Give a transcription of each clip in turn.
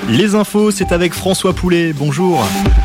Les infos, c'est avec François Poulet. Bonjour.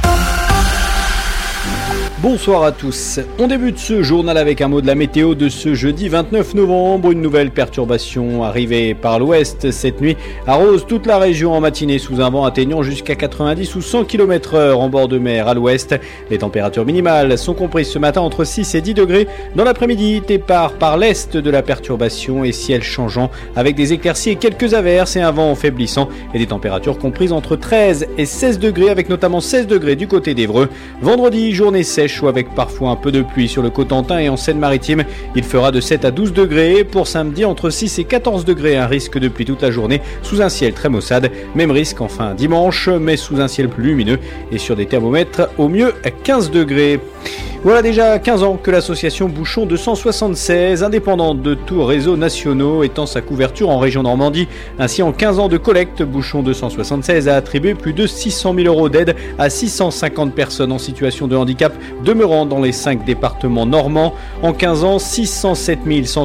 Bonsoir à tous. On débute ce journal avec un mot de la météo de ce jeudi 29 novembre. Une nouvelle perturbation arrivée par l'ouest cette nuit arrose toute la région en matinée sous un vent atteignant jusqu'à 90 ou 100 km/h en bord de mer à l'ouest. Les températures minimales sont comprises ce matin entre 6 et 10 degrés. Dans l'après-midi, départ par l'est de la perturbation et ciel changeant avec des éclaircies et quelques averses et un vent faiblissant et des températures comprises entre 13 et 16 degrés avec notamment 16 degrés du côté d'Évreux. Vendredi, journée sèche ou avec parfois un peu de pluie sur le Cotentin et en Seine-Maritime. Il fera de 7 à 12 degrés. Pour samedi, entre 6 et 14 degrés. Un risque de pluie toute la journée sous un ciel très maussade. Même risque enfin dimanche, mais sous un ciel plus lumineux et sur des thermomètres au mieux à 15 degrés. Voilà déjà 15 ans que l'association Bouchon 276, indépendante de tous réseaux nationaux, étend sa couverture en région Normandie. Ainsi, en 15 ans de collecte, Bouchon 276 a attribué plus de 600 000 euros d'aide à 650 personnes en situation de handicap demeurant dans les 5 départements normands. En 15 ans, 607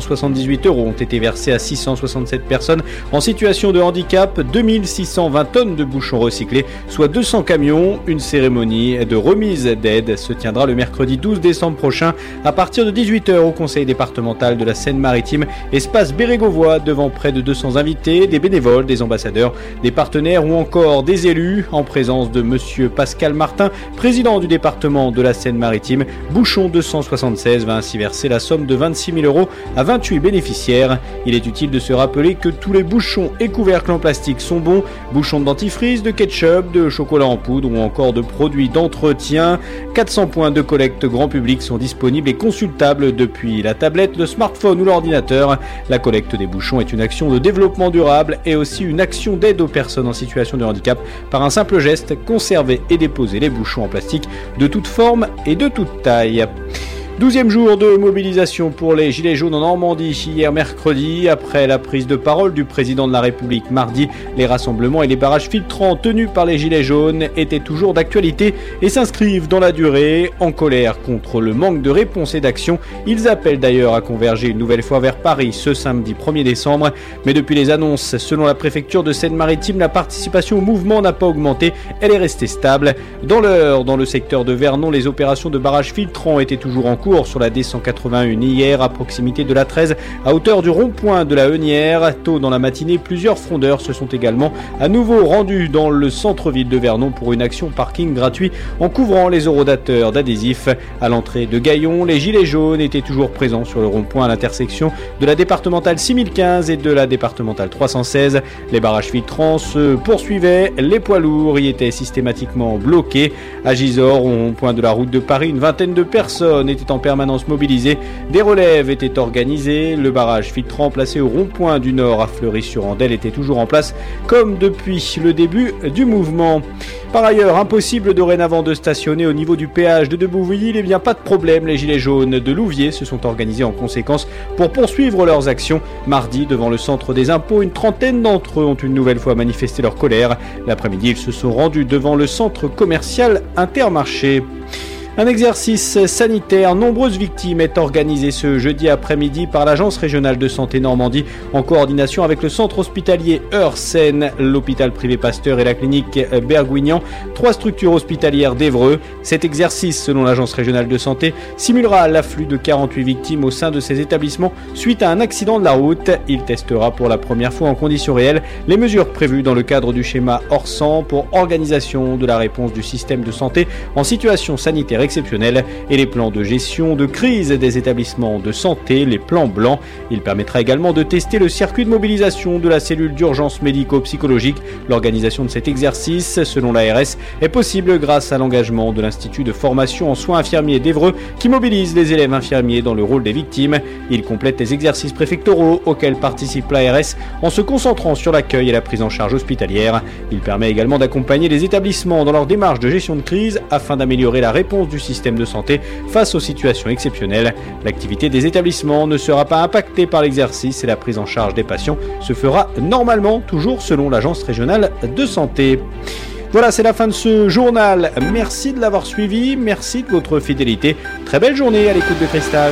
178 euros ont été versés à 667 personnes en situation de handicap, 2620 tonnes de bouchons recyclés, soit 200 camions. Une cérémonie de remise d'aide se tiendra le mercredi 12 décembre prochain à partir de 18h au conseil départemental de la Seine-Maritime, espace Bérégovois, devant près de 200 invités, des bénévoles, des ambassadeurs, des partenaires ou encore des élus, en présence de monsieur Pascal Martin, président du département de la Seine-Maritime. Bouchon 276 va ainsi verser la somme de 26 000 euros à 28 bénéficiaires. Il est utile de se rappeler que tous les bouchons et couvercles en plastique sont bons, bouchons de dentifrice, de ketchup, de chocolat en poudre ou encore de produits d'entretien. 400 points de collecte grand public sont disponibles et consultables depuis la tablette, le smartphone ou l'ordinateur. La collecte des bouchons est une action de développement durable et aussi une action d'aide aux personnes en situation de handicap par un simple geste, conserver et déposer les bouchons en plastique de toute forme et de toute taille. 12e jour de mobilisation pour les Gilets jaunes en Normandie hier mercredi. Après la prise de parole du président de la République mardi, les rassemblements et les barrages filtrants tenus par les Gilets jaunes étaient toujours d'actualité et s'inscrivent dans la durée. En colère contre le manque de réponse et d'action, ils appellent d'ailleurs à converger une nouvelle fois vers Paris ce samedi 1er décembre. Mais depuis les annonces, selon la préfecture de Seine-Maritime, la participation au mouvement n'a pas augmenté, elle est restée stable. Dans l'heure, dans le secteur de Vernon, les opérations de barrages filtrants étaient toujours en cours sur la D181 hier à proximité de la 13 à hauteur du rond-point de la Heunière. Tôt dans la matinée, plusieurs frondeurs se sont également à nouveau rendus dans le centre-ville de Vernon pour une action parking gratuit en couvrant les horodateurs d'adhésifs. À l'entrée de Gaillon, les Gilets jaunes étaient toujours présents sur le rond-point à l'intersection de la départementale 6015 et de la départementale 316. Les barrages filtrants se poursuivaient, les poids lourds y étaient systématiquement bloqués. À Gisors, au rond-point de la route de Paris, une vingtaine de personnes étaient en permanence mobilisées. Des relèves étaient organisées. Le barrage filtrant placé au rond-point du Nord à Fleury-sur-Andelle était toujours en place comme depuis le début du mouvement. Par ailleurs, impossible dorénavant de stationner au niveau du péage de Debouville. Eh bien, pas de problème, les Gilets jaunes de Louviers se sont organisés en conséquence pour poursuivre leurs actions. Mardi, devant le centre des impôts, une trentaine d'entre eux ont une nouvelle fois manifesté leur colère. L'après-midi, ils se sont rendus devant le centre commercial Intermarché. Un exercice sanitaire, nombreuses victimes, est organisé ce jeudi après-midi par l'Agence régionale de santé Normandie en coordination avec le centre hospitalier Eure-Seine, l'hôpital privé Pasteur et la clinique Berguignan, 3 structures hospitalières d'Évreux. Cet exercice, selon l'Agence régionale de santé, simulera l'afflux de 48 victimes au sein de ces établissements suite à un accident de la route. Il testera pour la première fois en conditions réelles les mesures prévues dans le cadre du schéma Orsan pour organisation de la réponse du système de santé en situation sanitaire exceptionnelle et les plans de gestion de crise des établissements de santé, les plans blancs. Il permettra également de tester le circuit de mobilisation de la cellule d'urgence médico-psychologique. L'organisation de cet exercice, selon l'ARS, est possible grâce à l'engagement de l'Institut de formation en soins infirmiers d'Évreux qui mobilise les élèves infirmiers dans le rôle des victimes. Il complète les exercices préfectoraux auxquels participe l'ARS en se concentrant sur l'accueil et la prise en charge hospitalière. Il permet également d'accompagner les établissements dans leur démarche de gestion de crise afin d'améliorer la réponse du système de santé face aux situations exceptionnelles. L'activité des établissements ne sera pas impactée par l'exercice et la prise en charge des patients se fera normalement, toujours selon l'Agence régionale de santé. Voilà, c'est la fin de ce journal. Merci de l'avoir suivi, merci de votre fidélité. Très belle journée à l'écoute de Cristal.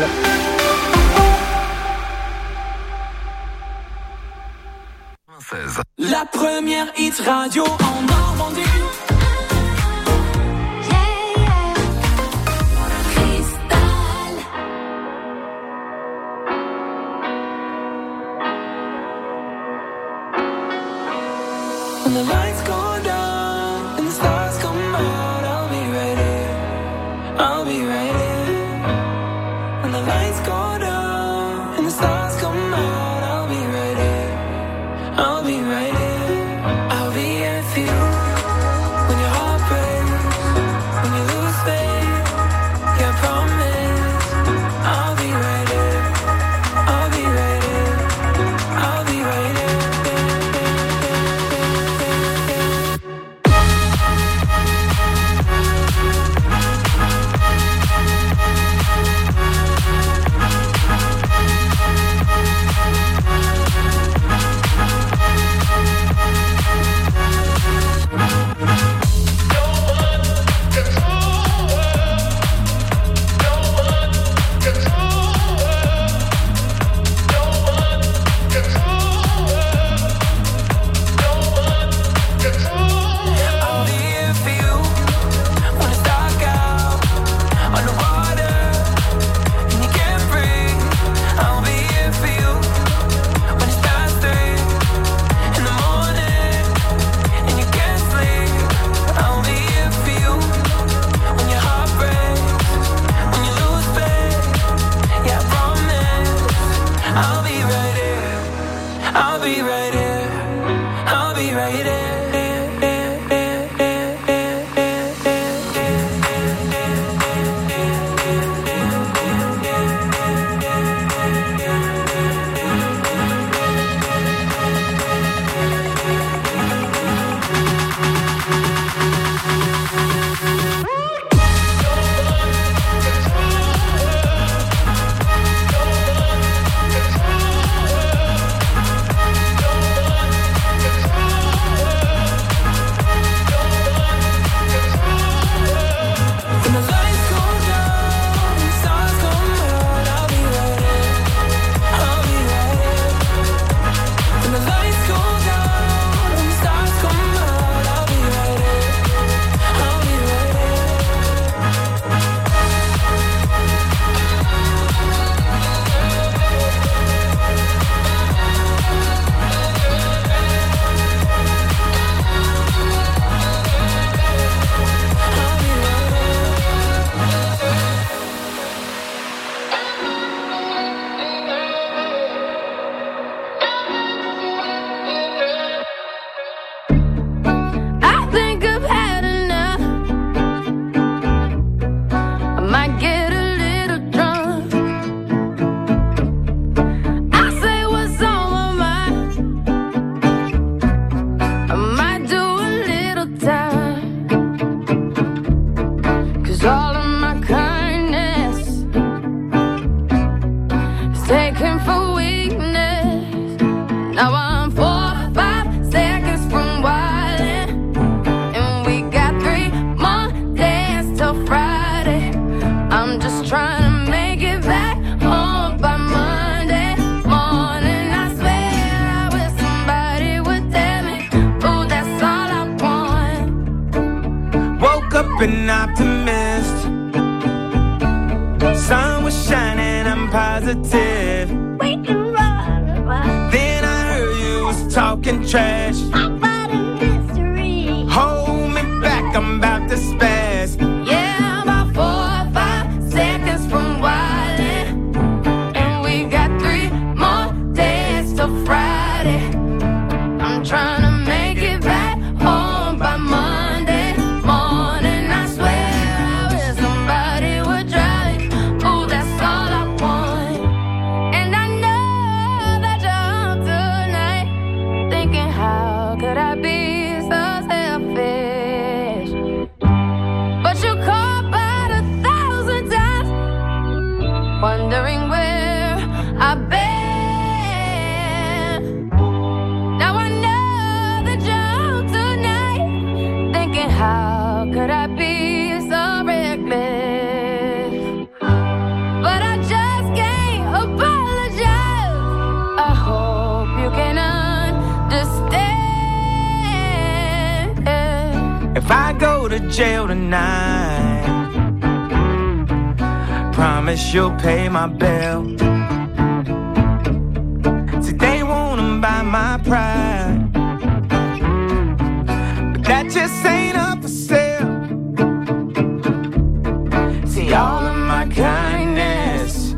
La première idée. Hit Radio en Normandie. When the lights go down and the stars come out, I'll be right here. I'll be right here. When the lights go down and the stars come out, I'll be right here. I'll be right here. I'll be here for you. When your heart breaks, when you lose faith, yeah, I promise. I'll be right here. I'll be right here. I'll be right here. An optimist. Sun was shining, I'm positive. Then I heard you was talking trash about a mystery. Hold me back, I'm about to spaz. Yeah, I'm about 4 or 5 seconds from wildin', and we got 3 more days till Friday. I'm trying to make it back home by Monday morning. Could I if I go to jail tonight, promise you'll pay my bill. See, they wanna buy my pride, but that just ain't up for sale. See, all of my kindness,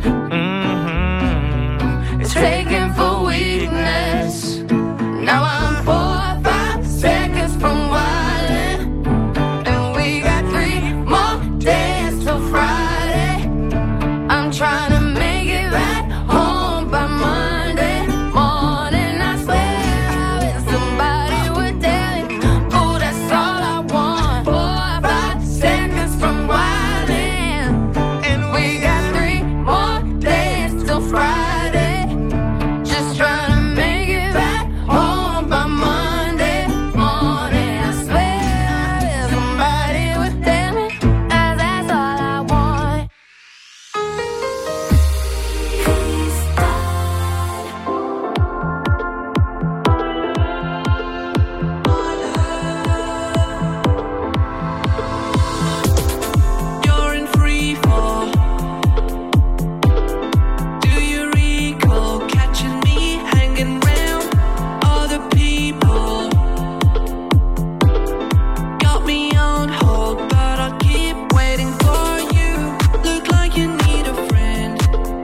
it's taken for weakness. Now I'm 4 or 5 seconds from wildin', and we got 3 more days till Friday. I'm trying to make it back home by Monday morning. I swear I wish somebody would tell me, oh, that's all I want. 4 or 5 seconds from wildin', and we got 3 more days till Friday. Just trying to make it back home by Monday morning. I swear I wish somebody would tell me, that's all I want. You're in free fall. Do you recall catching me hanging round other people? Got me on hold, but I'll keep waiting for you. Look like you need a friend.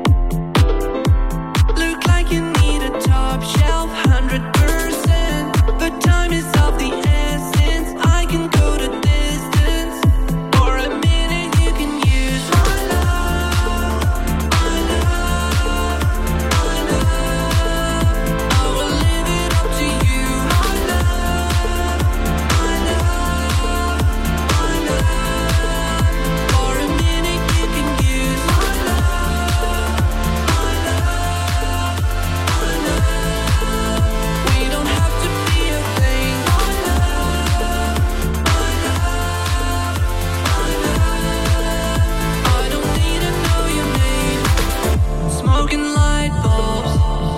Look like you need a top shelf 100%. But time is of the essence. I can go the distance. For a minute you can use my love, my love, my love. I will live it up to you. My love, my love, my love. For a minute you can use my love, my love, my love. We don't have to be a thing. My love, my love, my love. I don't need to know your name. Smoking light bulbs.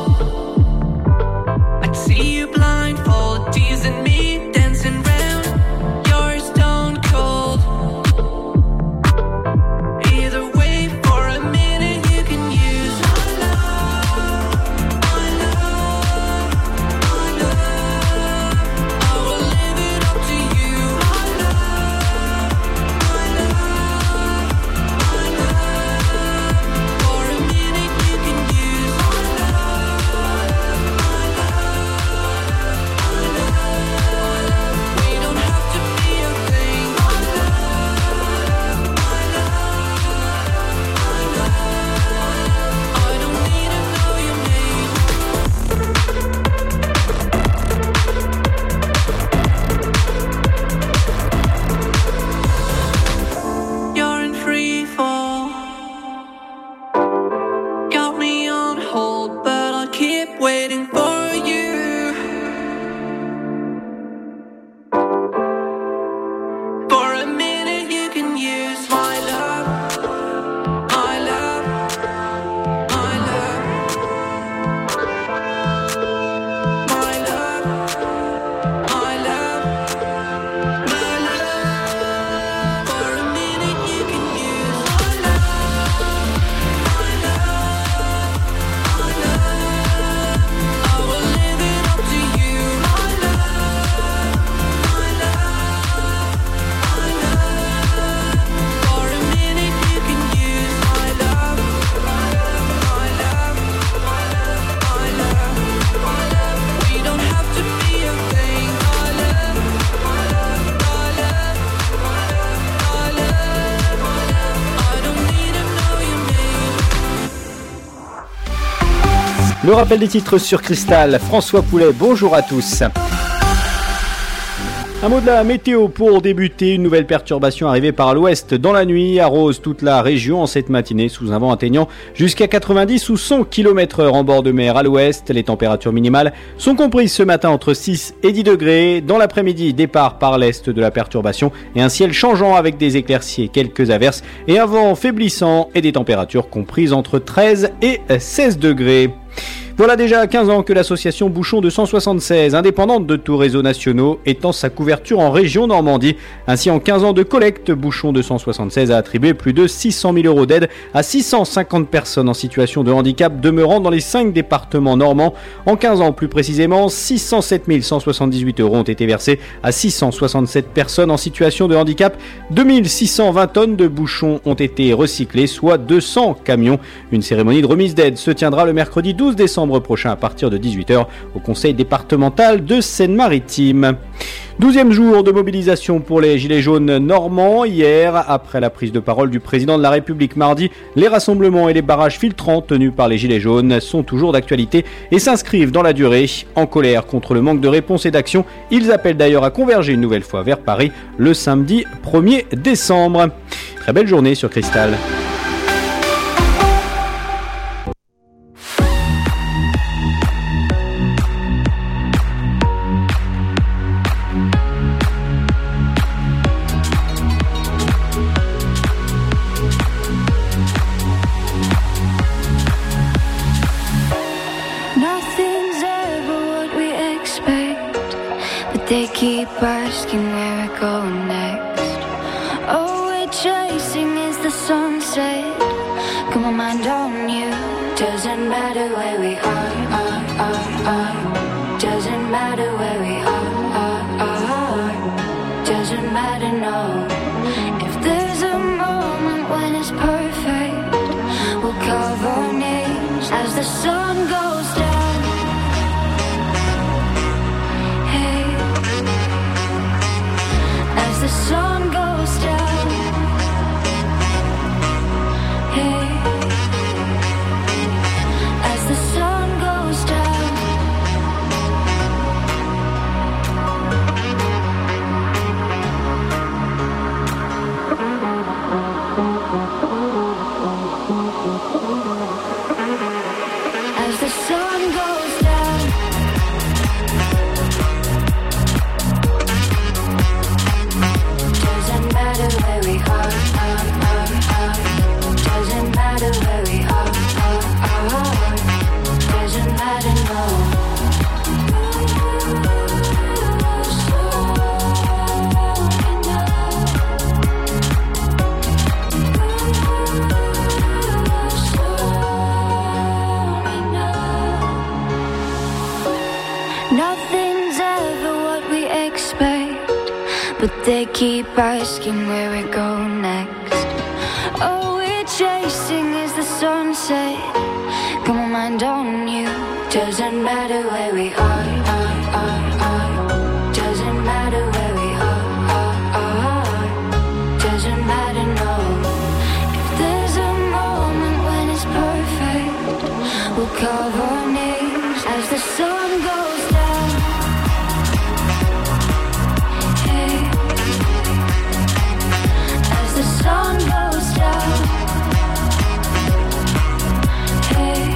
I'd see you blindfold, teasing me, dancing round. You're stone cold. Either way, for a minute you can use my love, my love, my love. I will live it up to you. My love, my love, my love. For a minute you can use my love, my love, my love. We don't have to be a thing. My love, my love, my love. I don't need to know your name. You're in free fall. Got me on hold, but I'll keep waiting for you. For a minute you can use my love, my love, my love, my love, my love, my love. For a minute you can use my love, my love, my love. I will live it up to you. My love, my love, my love. For a minute you can use my love, my love, my love, my love, my love. We don't have to be a thing. My love, my love, my love, my love, my love, my love. I don't need to know your name. Le rappel des titres sur Cristal, François Poulet, bonjour à tous. Un mot de la météo pour débuter. Une nouvelle perturbation arrivée par l'ouest dans la nuit arrose toute la région en cette matinée sous un vent atteignant jusqu'à 90 ou 100 km/h en bord de mer à l'ouest. Les températures minimales sont comprises ce matin entre 6 et 10 degrés. Dans l'après-midi, départ par l'est de la perturbation et un ciel changeant avec des éclaircies et quelques averses et un vent faiblissant et des températures comprises entre 13 et 16 degrés. Voilà déjà 15 ans que l'association Bouchon 276, indépendante de tout réseau national, étend sa couverture en région Normandie. Ainsi, en 15 ans de collecte, Bouchon 276 a attribué plus de 600 000 € d'aide à 650 personnes en situation de handicap demeurant dans les 5 départements normands. En 15 ans, plus précisément, 607 178 € ont été versés à 667 personnes en situation de handicap. 2620 tonnes de bouchons ont été recyclés, soit 200 camions. Une cérémonie de remise d'aide se tiendra le mercredi 12 décembre prochain à partir de 18h au conseil départemental de Seine-Maritime. 12e jour de mobilisation pour les Gilets jaunes normands. Hier, après la prise de parole du président de la République mardi, les rassemblements et les barrages filtrants tenus par les Gilets jaunes sont toujours d'actualité et s'inscrivent dans la durée. En colère contre le manque de réponse et d'action, ils appellent d'ailleurs à converger une nouvelle fois vers Paris le samedi 1er décembre. Très belle journée sur Cristal. Nothing's ever what we expect, but they keep asking where we're going next. All we're chasing is the sunset. Got my mind on you. Doesn't matter where we are. Doesn't matter where we are. Doesn't matter, no. If there's a moment when it's perfect, we'll carve our names as the sun goes down. Hey, as the sun goes down. Hey, as the sun goes down. As the sun goes down. Doesn't matter where we are. Doesn't matter where we are. Doesn't matter, no. Nothing's ever what we expect, but they keep asking where we go next. All we're chasing is the sunset. Got my mind on you. Doesn't matter where we are. Doesn't matter where we are. Doesn't matter, no. If there's a moment when it's perfect, we'll carve our names as the sun goes down. Hey, as the sun goes down. Hey,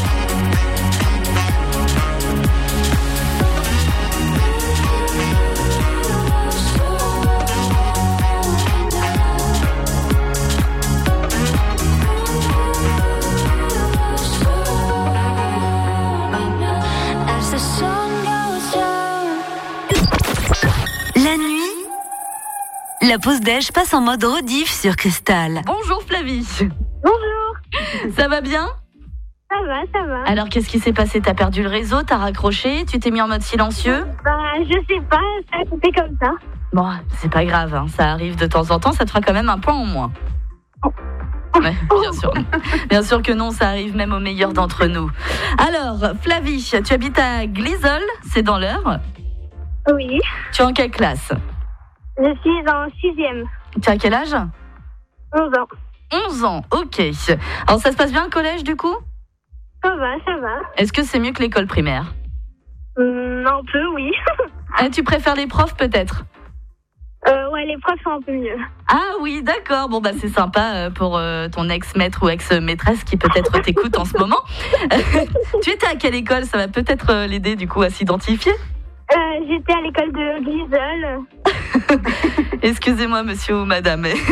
as the sun goes down. La nuit, la pause déj passe en mode rediff sur Cristal. Bonjour Flavie. Bonjour, Ça va bien? ça va. Alors qu'est-ce qui s'est passé? T'as perdu le réseau? T'as raccroché? Tu t'es mis en mode silencieux? Je sais pas, ça a coupé comme ça. Bon, c'est pas grave, hein, ça arrive de temps en temps, ça te fera quand même un point en moins. Ouais, bien sûr. Bien sûr que non, ça arrive même aux meilleurs d'entre nous. Alors, Flavie, tu habites à Glisol, c'est dans l'Eure. Oui, Tu es en quelle classe? je suis en 6e, Tu as quel âge? 11 ans. 11 ans, ok. Alors ça se passe bien le collège du coup? Ça va. Est-ce que c'est mieux que l'école primaire? Un peu, oui. Tu préfères les profs peut-être? Ouais, les profs sont un peu mieux. Ah oui, d'accord. Bon, bah c'est sympa pour ton ex-maître ou ex-maîtresse qui peut-être t'écoute en ce moment. Tu étais à quelle école? Ça va peut-être l'aider du coup à s'identifier. J'étais à l'école de Glisol. Excusez-moi, monsieur ou madame. Mais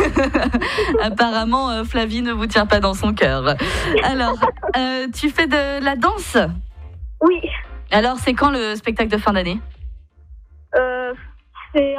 apparemment, Flavie ne vous tient pas dans son cœur. Alors, tu fais de la danse? Oui. Alors, c'est quand le spectacle de fin d'année? C'est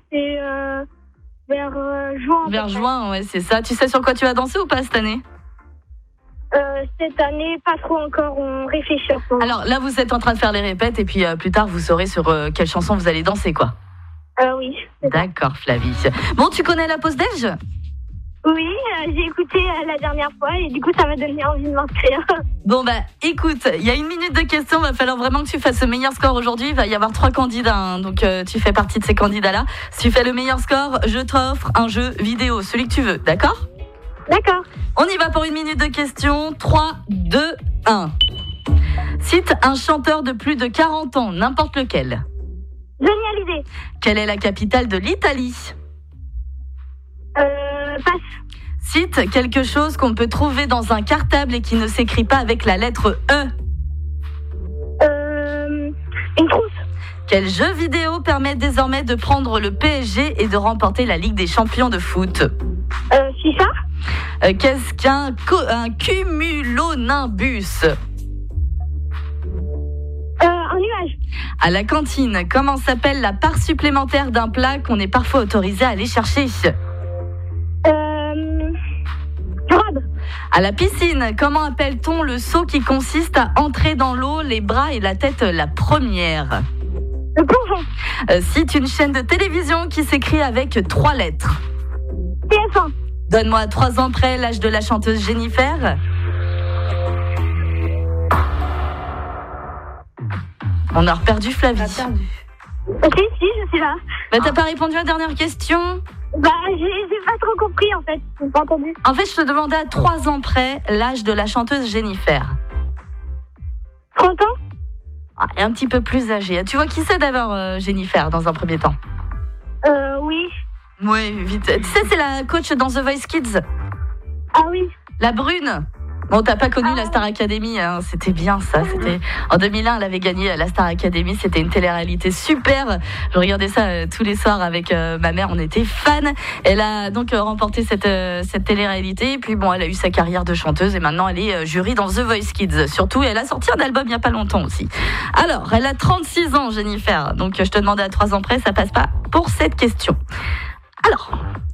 vers juin. Vers juin, ouais, c'est ça. Tu sais sur quoi tu vas danser ou pas cette année? Cette année, pas trop encore, on réfléchit. Alors là, vous êtes en train de faire les répètes et puis plus tard, vous saurez sur quelle chanson vous allez danser, quoi. Oui. D'accord, Flavie. Bon, tu connais la pause déj? Oui, j'ai écouté la dernière fois et du coup, ça m'a donné envie de m'inscrire. Bon, bah, écoute, il y a 1 minute de questions. Va falloir vraiment que tu fasses le meilleur score aujourd'hui. Il va y avoir 3 candidats, hein, donc tu fais partie de ces candidats-là. Si tu fais le meilleur score, je t'offre un jeu vidéo, celui que tu veux, d'accord? D'accord. On y va pour 1 minute de questions. 3, 2, 1. Cite un chanteur de plus de 40 ans, n'importe lequel. Johnny Hallyday. Quelle est la capitale de l'Italie? Passe. Cite quelque chose qu'on peut trouver dans un cartable et qui ne s'écrit pas avec la lettre E. Une trousse. Quel jeu vidéo permet désormais de prendre le PSG et de remporter la Ligue des champions de foot? FIFA. Qu'est-ce qu'un cumulonimbus? Un nuage. À la cantine, comment s'appelle la part supplémentaire d'un plat qu'on est parfois autorisé à aller chercher? Du robe. À la piscine, comment appelle-t-on le saut qui consiste à entrer dans l'eau, les bras et la tête la première? Le plongeon. Cite une chaîne de télévision qui s'écrit avec 3 lettres. TF1. Donne-moi 3 ans près l'âge de la chanteuse Jennifer. On a reperdu Flavie. Ok, si, je suis là. Bah, t'as pas répondu à la dernière question? Bah, j'ai pas trop compris, en fait. J'ai pas entendu. En fait, je te demandais à 3 ans près l'âge de la chanteuse Jennifer. 30 ans. Et un petit peu plus âgée. Tu vois qui c'est d'abord, Jennifer, dans un premier temps? Oui. Oui, vite. Tu sais, c'est la coach dans The Voice Kids. Ah oui. La brune. Bon, t'as pas connu la Star Academy, hein. C'était bien ça. C'était en 2001, elle avait gagné la Star Academy. C'était une télé-réalité super. Je regardais ça tous les soirs avec ma mère. On était fans. Elle a donc remporté cette télé-réalité. Et puis bon, elle a eu sa carrière de chanteuse et maintenant elle est jury dans The Voice Kids. Surtout, elle a sorti un album il y a pas longtemps aussi. Alors, elle a 36 ans, Jennifer. Donc, je te demandais à 3 ans près, ça passe pas pour cette question. Alors.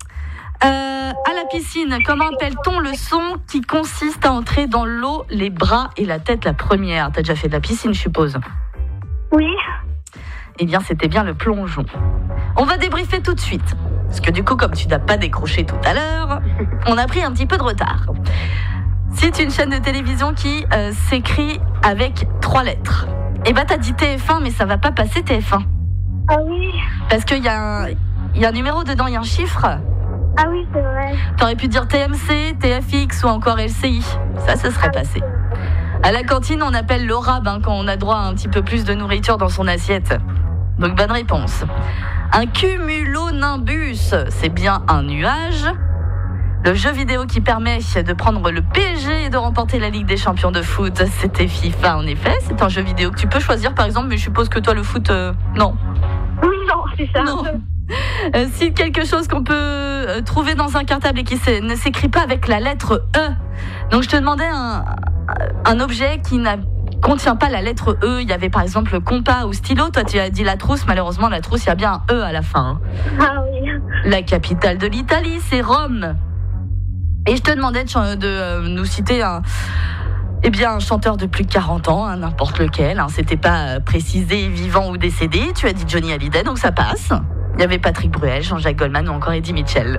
À la piscine, comment appelle-t-on le son qui consiste à entrer dans l'eau, les bras et la tête la première? T'as déjà fait de la piscine, je suppose? Oui. Eh bien, c'était bien le plongeon. On va débriefer tout de suite. Parce que du coup, comme tu n'as pas décroché tout à l'heure, on a pris un petit peu de retard. C'est une chaîne de télévision qui s'écrit avec 3 lettres. Eh ben, t'as dit TF1, mais ça va pas passer TF1. Ah oui. Parce qu'il y a un numéro dedans, il y a un chiffre. Ah oui, c'est vrai. T'aurais pu dire TMC, TFX ou encore LCI. Ça serait passé. À la cantine, on appelle l'orab quand on a droit à un petit peu plus de nourriture dans son assiette. Donc, bonne réponse. Un cumulonimbus, c'est bien un nuage. Le jeu vidéo qui permet de prendre le PSG et de remporter la Ligue des champions de foot, c'était FIFA en effet. C'est un jeu vidéo que tu peux choisir par exemple, mais je suppose que toi le foot, non. Oui, non, c'est ça. Non. Si quelque chose qu'on peut trouver dans un cartable et qui ne s'écrit pas avec la lettre E. Donc je te demandais un objet qui ne contient pas la lettre E. Il y avait par exemple le compas ou stylo. Toi tu as dit la trousse. Malheureusement la trousse, il y a bien un E à la fin. Ah oui. La capitale de l'Italie, c'est Rome. Et je te demandais de nous citer un chanteur de plus de 40 ans, n'importe lequel. C'était pas précisé vivant ou décédé. Tu as dit Johnny Hallyday, donc ça passe. Il y avait Patrick Bruel, Jean-Jacques Goldman ou encore Eddie Mitchell.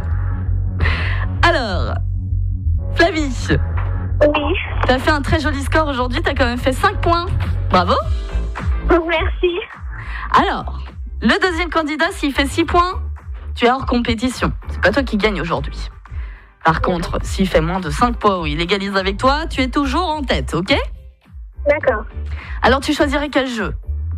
Alors, Flavie. Oui. T'as fait un très joli score aujourd'hui, t'as quand même fait 5 points. Bravo. Merci. Alors, le deuxième candidat, s'il fait 6 points, tu es hors compétition. C'est pas toi qui gagne aujourd'hui. Par contre, s'il fait moins de 5 points ou il égalise avec toi, tu es toujours en tête, ok? D'accord. Alors, tu choisirais quel jeu?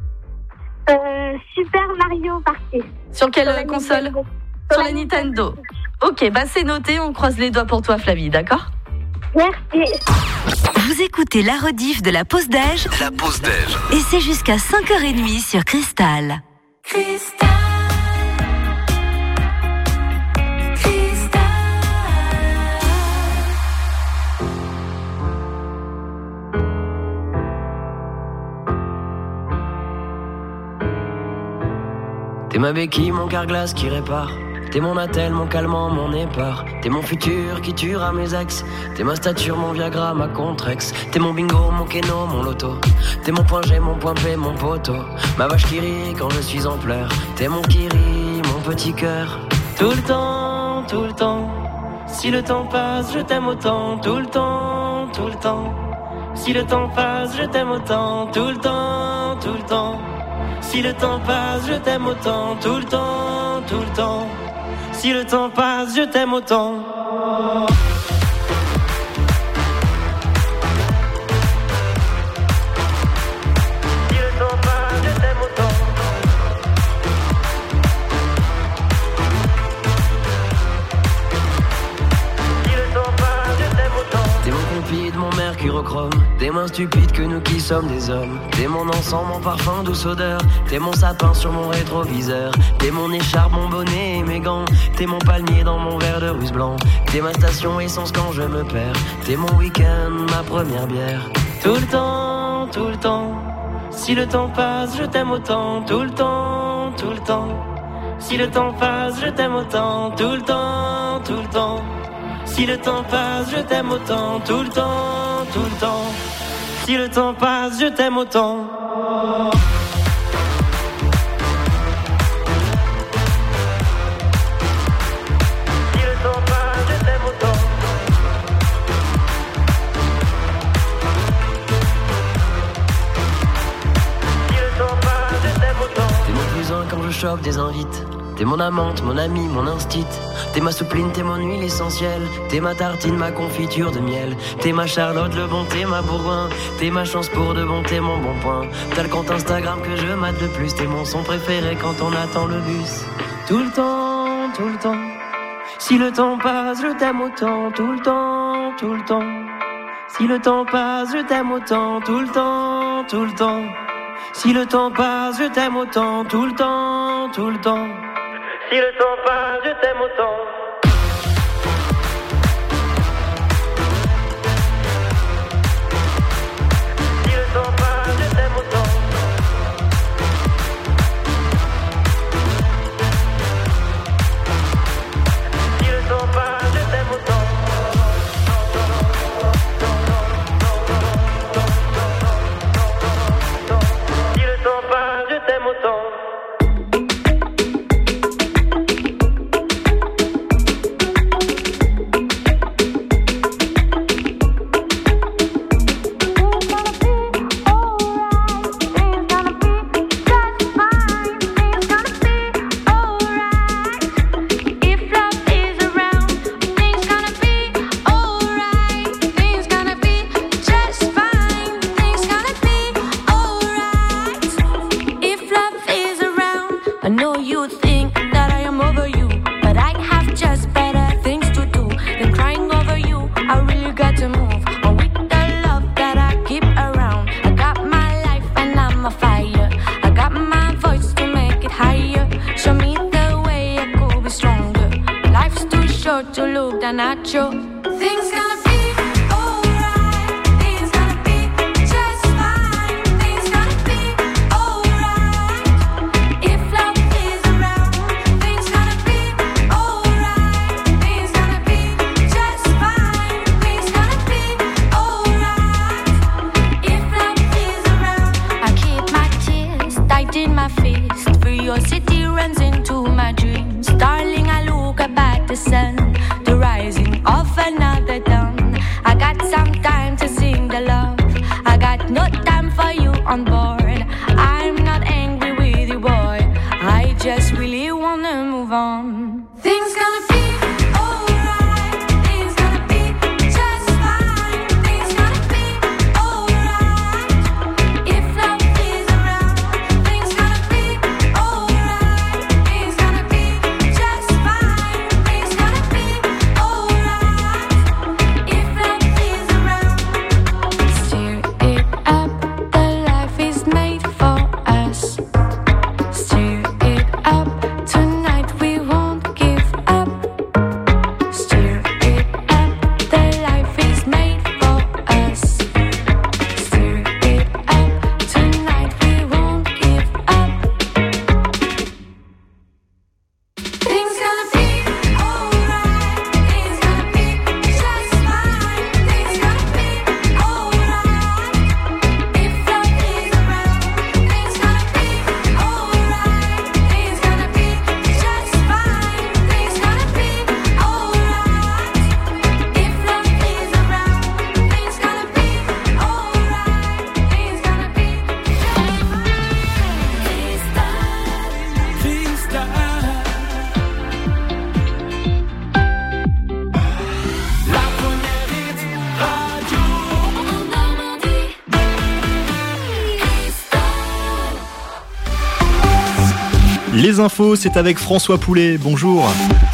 Super Mario Party. Sur quelle console? Sur la Nintendo. Ok, c'est noté, on croise les doigts pour toi, Flavie, d'accord? Merci. Vous écoutez la rediff de la pause déj. La pause déj. Et c'est jusqu'à 5h30 sur Cristal. Cristal. ma béquille, mon carglass qui répare. T'es mon attel, mon calmant, mon épar. T'es mon futur qui tuera mes ex. T'es ma stature, mon Viagra, ma Contrex. T'es mon bingo, mon keno, mon loto. T'es mon point G, mon point P, mon poteau. Ma vache qui rit quand je suis en pleurs. T'es mon kiri, mon petit cœur. Tout le temps, tout le temps. Si le temps passe, je t'aime autant. Tout le temps, tout le temps. Si le temps passe, je t'aime autant. Tout le temps, tout le temps. Si le temps passe, je t'aime autant. Tout le temps, tout le temps. Si le temps passe, je t'aime autant. Si le temps passe, je t'aime autant. Si le temps passe, je t'aime autant. T'es mon compide, mon mercurochrome. T'es moins stupide que nous qui sommes des hommes. T'es mon encens, mon parfum, douce odeur. T'es mon sapin sur mon rétroviseur. T'es mon écharpe, mon bonnet et mes gants. T'es mon palmier dans mon verre de russe blanc. T'es ma station essence quand je me perds. T'es mon week-end, ma première bière. Tout le temps, tout le temps. Si le temps passe, je t'aime autant. Tout le temps, tout le temps. Si le temps passe, je t'aime autant. Tout le temps, tout le temps. Si le temps passe, je t'aime autant. Tout le temps, tout le temps. Si le temps passe, je t'aime autant. Si le temps passe, je t'aime autant. Si le temps passe, je t'aime autant. T'es mon cousin quand je chope des invites. T'es mon amante, mon ami, mon instit. T'es ma soupline, t'es mon huile essentielle. T'es ma tartine, ma confiture de miel. T'es ma Charlotte, le bon, t'es ma Bourgoin. T'es ma chance pour de bon, t'es mon bon point. T'as le compte Instagram que je mate le plus. T'es mon son préféré quand on attend le bus. Tout le temps, tout le temps. Si le temps passe, je t'aime autant. Tout le temps, tout le temps. Si le temps passe, je t'aime autant. Tout le temps, tout le temps. Si le temps passe, je t'aime autant. Tout le temps, tout le temps. Si le temps passe, je t'aime autant. Si le temps passe, je t'aime autant. Si le temps passe, je t'aime autant. Si le temps passe, je t'aime autant. Nacho. Things gonna be alright. Things gonna be just fine. Things gonna be alright. If love is around, things gonna be alright. Things gonna be just fine. Things gonna be alright. If love is around, I keep my tears tight in my fist. Curiosity runs into my dreams. Darling, I look up at the sun. Of another dawn. I got some time to sing the love. I got no time for you on board. I'm not angry with you, boy. I just really wanna move on. Things gonna be alright. Things gonna be just fine. Things gonna be alright. If love is around, things gonna be alright. Things gonna be just fine. Things gonna be alright. If love is around, steer it up. The life is made for us. Steer it up. Tonight we won't give up. Les infos, c'est avec François Poulet. Bonjour.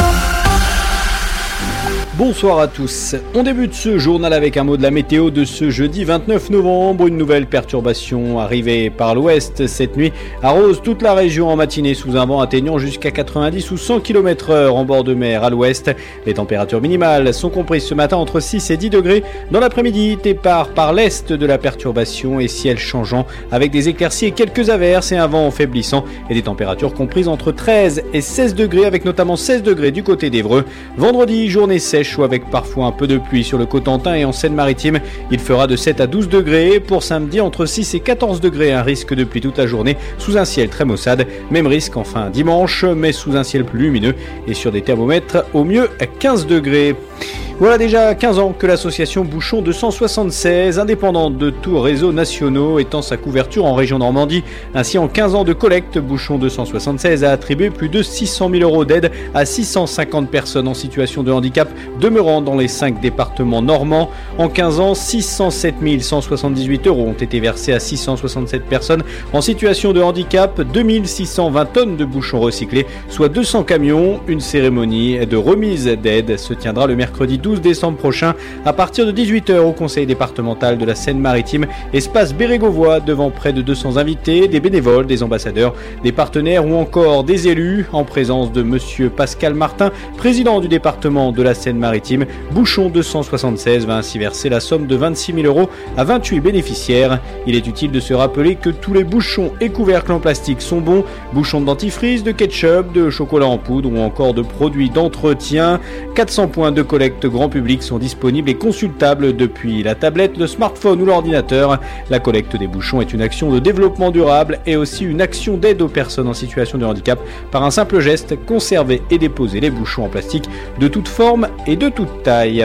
Bonsoir à tous. On débute ce journal avec un mot de la météo de ce jeudi 29 novembre. Une nouvelle perturbation arrivée par l'ouest cette nuit arrose toute la région en matinée sous un vent atteignant jusqu'à 90 ou 100 km/h en bord de mer à l'ouest. Les températures minimales sont comprises ce matin entre 6 et 10 degrés. Dans l'après-midi, départ par l'est de la perturbation et ciel changeant avec des éclaircies et quelques averses et un vent faiblissant et des températures comprises entre 13 et 16 degrés avec notamment 16 degrés du côté d'Évreux. Vendredi, journée sèche avec parfois un peu de pluie sur le Cotentin et en Seine-Maritime. Il fera de 7 à 12 degrés. Pour samedi, entre 6 et 14 degrés. Un risque de pluie toute la journée sous un ciel très maussade. Même risque enfin dimanche, mais sous un ciel plus lumineux et sur des thermomètres au mieux à 15 degrés. Voilà déjà 15 ans que l'association Bouchon 276, indépendante de tous réseaux nationaux, étend sa couverture en région Normandie. Ainsi, en 15 ans de collecte, Bouchon 276 a attribué plus de 600 000 € d'aide à 650 personnes en situation de handicap demeurant dans les 5 départements normands. En 15 ans, 607 178 € ont été versés à 667 personnes en situation de handicap, 2620 tonnes de bouchons recyclés, soit 200 camions. Une cérémonie de remise d'aide se tiendra le mercredi 12 décembre prochain à partir de 18h au conseil départemental de la Seine-Maritime, espace Bérégovois, devant près de 200 invités, des bénévoles, des ambassadeurs, des partenaires ou encore des élus, en présence de monsieur Pascal Martin, président du département de la Seine-Maritime. Bouchon 276 va ainsi verser la somme de 26 000 € à 28 bénéficiaires. Il est utile de se rappeler que tous les bouchons et couvercles en plastique sont bons, bouchons de dentifrice, de ketchup, de chocolat en poudre ou encore de produits d'entretien. 400 points de collecte grand public sont disponibles et consultables depuis la tablette, le smartphone ou l'ordinateur. La collecte des bouchons est une action de développement durable et aussi une action d'aide aux personnes en situation de handicap. Par un simple geste, conserver et déposer les bouchons en plastique de toute forme et de toute taille.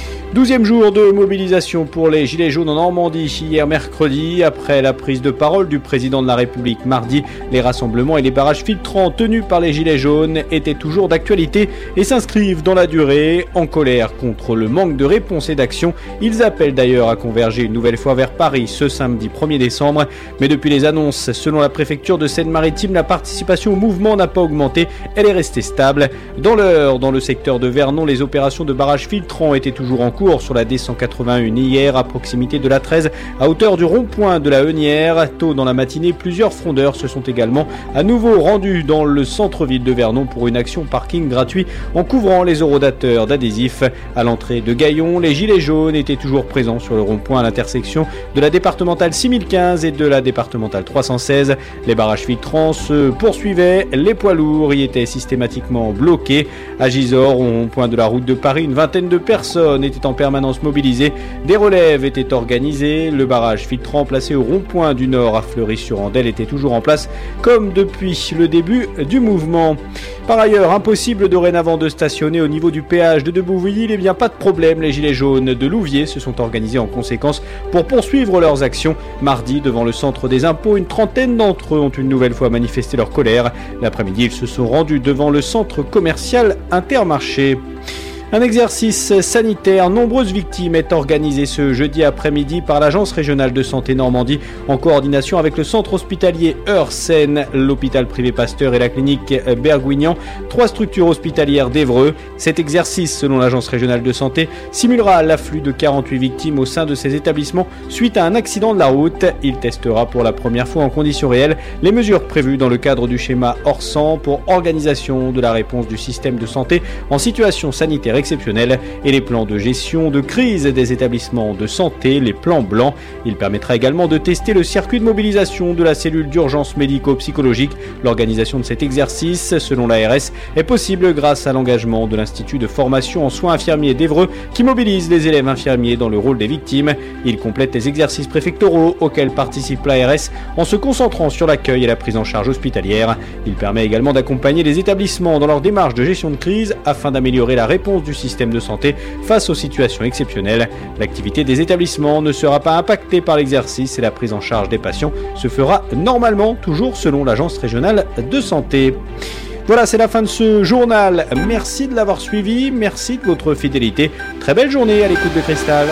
12e jour de mobilisation pour les Gilets jaunes en Normandie hier mercredi. Après la prise de parole du président de la République mardi, les rassemblements et les barrages filtrants tenus par les Gilets jaunes étaient toujours d'actualité et s'inscrivent dans la durée. En colère contre le manque de réponse et d'action, ils appellent d'ailleurs à converger une nouvelle fois vers Paris ce samedi 1er décembre. Mais depuis les annonces, selon la préfecture de Seine-Maritime, la participation au mouvement n'a pas augmenté, elle est restée stable. Dans l'heure, dans le secteur de Vernon, les opérations de barrages filtrants étaient toujours en cours sur la D181 hier à proximité de la 13 à hauteur du rond-point de la Heunière. Tôt dans la matinée, plusieurs frondeurs se sont également à nouveau rendus dans le centre-ville de Vernon pour une action parking gratuit en couvrant les horodateurs d'adhésifs. À l'entrée de Gaillon, les Gilets jaunes étaient toujours présents sur le rond-point à l'intersection de la départementale 6015 et de la départementale 316. Les barrages filtrants se poursuivaient, les poids lourds y étaient systématiquement bloqués. À Gisors, au rond-point de la route de Paris, une vingtaine de personnes étaient en permanence mobilisées. Des relèves étaient organisées. Le barrage filtrant placé au rond-point du Nord à Fleury-sur-Andelle était toujours en place comme depuis le début du mouvement. Par ailleurs, impossible dorénavant de stationner au niveau du péage de Debouville. Eh bien, pas de problème, les Gilets jaunes de Louviers se sont organisés en conséquence pour poursuivre leurs actions. Mardi, devant le centre des impôts, une trentaine d'entre eux ont une nouvelle fois manifesté leur colère. L'après-midi, ils se sont rendus devant le centre commercial Intermarché. Un exercice sanitaire, nombreuses victimes, est organisé ce jeudi après-midi par l'Agence régionale de santé Normandie en coordination avec le centre hospitalier Heure-Seine, l'hôpital privé Pasteur et la clinique Berguignan, 3 structures hospitalières d'Évreux. Cet exercice, selon l'Agence régionale de santé, simulera l'afflux de 48 victimes au sein de ces établissements suite à un accident de la route. Il testera pour la première fois en conditions réelles les mesures prévues dans le cadre du schéma Orsan pour organisation de la réponse du système de santé en situation sanitaire exceptionnelle et les plans de gestion de crise des établissements de santé, les plans blancs. Il permettra également de tester le circuit de mobilisation de la cellule d'urgence médico-psychologique. L'organisation de cet exercice, selon l'ARS, est possible grâce à l'engagement de l'Institut de formation en soins infirmiers d'Évreux qui mobilise les élèves infirmiers dans le rôle des victimes. Il complète les exercices préfectoraux auxquels participe l'ARS en se concentrant sur l'accueil et la prise en charge hospitalière. Il permet également d'accompagner les établissements dans leur démarche de gestion de crise afin d'améliorer la réponse du système de santé face aux situations exceptionnelles. L'activité des établissements ne sera pas impactée par l'exercice et la prise en charge des patients se fera normalement, toujours selon l'Agence régionale de santé. Voilà, c'est la fin de ce journal. Merci de l'avoir suivi, merci de votre fidélité. Très belle journée à l'écoute de Cristal.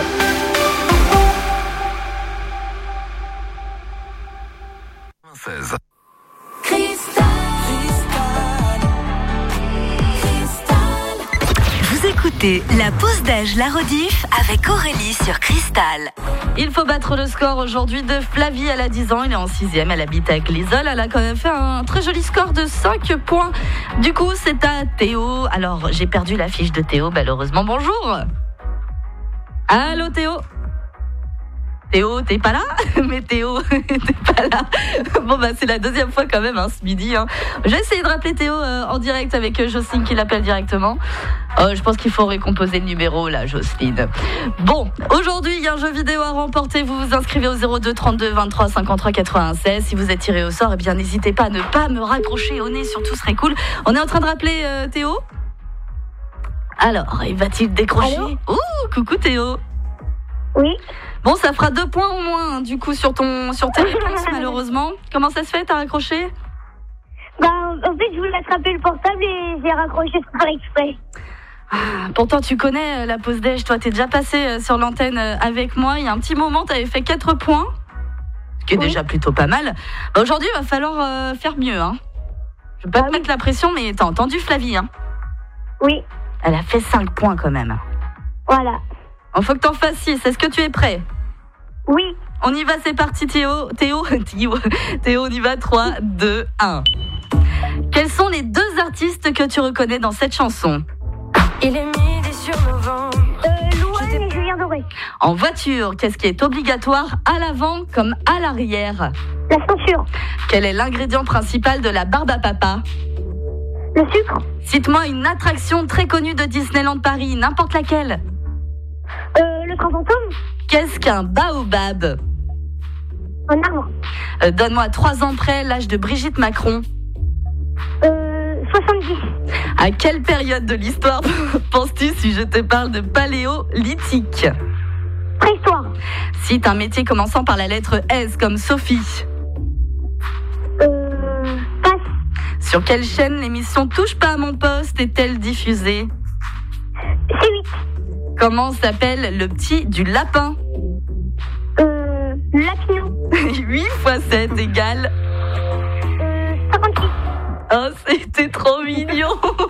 Cristal. écoutez la pause d'âge, la rediff avec Aurélie sur Cristal. Il faut battre le score aujourd'hui de Flavie, elle a 10 ans, elle est en 6e, elle habite à Glisol, elle a quand même fait un très joli score de 5 points. Du coup, c'est à Théo. Alors, j'ai perdu la fiche de Théo, malheureusement. Bonjour. Allô Théo? Théo, t'es pas là? Mais Théo, t'es pas là. Bon bah c'est la deuxième fois quand même ce midi. J'ai essayé de rappeler Théo en direct avec Jocelyne qui l'appelle directement. Je pense qu'il faut récomposer le numéro là, Jocelyne. Bon, aujourd'hui il y a un jeu vidéo à remporter. Vous vous inscrivez au 02 32 23 53 96. Si vous êtes tiré au sort, eh bien n'hésitez pas à ne pas me raccrocher au nez, surtout ce serait cool. On est en train de rappeler Théo. Alors, va-t-il décrocher? Ouh, coucou Théo. Oui. Bon, ça fera 2 points au moins, du coup, sur tes réponses, malheureusement. Comment ça se fait, t'as raccroché? En fait, je voulais attraper le portable et j'ai raccroché par exprès. Pourtant, tu connais la pause déj. Toi, t'es déjà passé sur l'antenne avec moi. Il y a un petit moment, t'avais fait 4 points, ce qui est déjà plutôt pas mal. Aujourd'hui, il va falloir faire mieux. Je vais pas te mettre la pression, mais t'as entendu Flavie, Oui. Elle a fait 5 points quand même. Voilà. Il faut que t'en fasses 6. Est-ce que tu es prêt? Oui. On y va, c'est parti Théo, on y va, 3, 2, 1. Quels sont les 2 artistes que tu reconnais dans cette chanson? Il est midi sur novembre. Louane et Julien Doré. En voiture, qu'est-ce qui est obligatoire à l'avant comme à l'arrière? La ceinture. Quel est l'ingrédient principal de la barbe à papa? Le sucre. Cite-moi une attraction très connue de Disneyland Paris, n'importe laquelle. Le train fantôme. Qu'est-ce qu'un baobab? Un arbre. Donne-moi 3 ans près l'âge de Brigitte Macron. 70. À quelle période de l'histoire penses-tu si je te parle de paléolithique? Préhistoire. Cite un métier commençant par la lettre S comme Sophie. Passe. Sur quelle chaîne l'émission Touche pas à mon poste est-elle diffusée? C8. Comment s'appelle le petit du lapin? Lapino. 8 fois 7 égale 56. Oh, c'était trop mignon.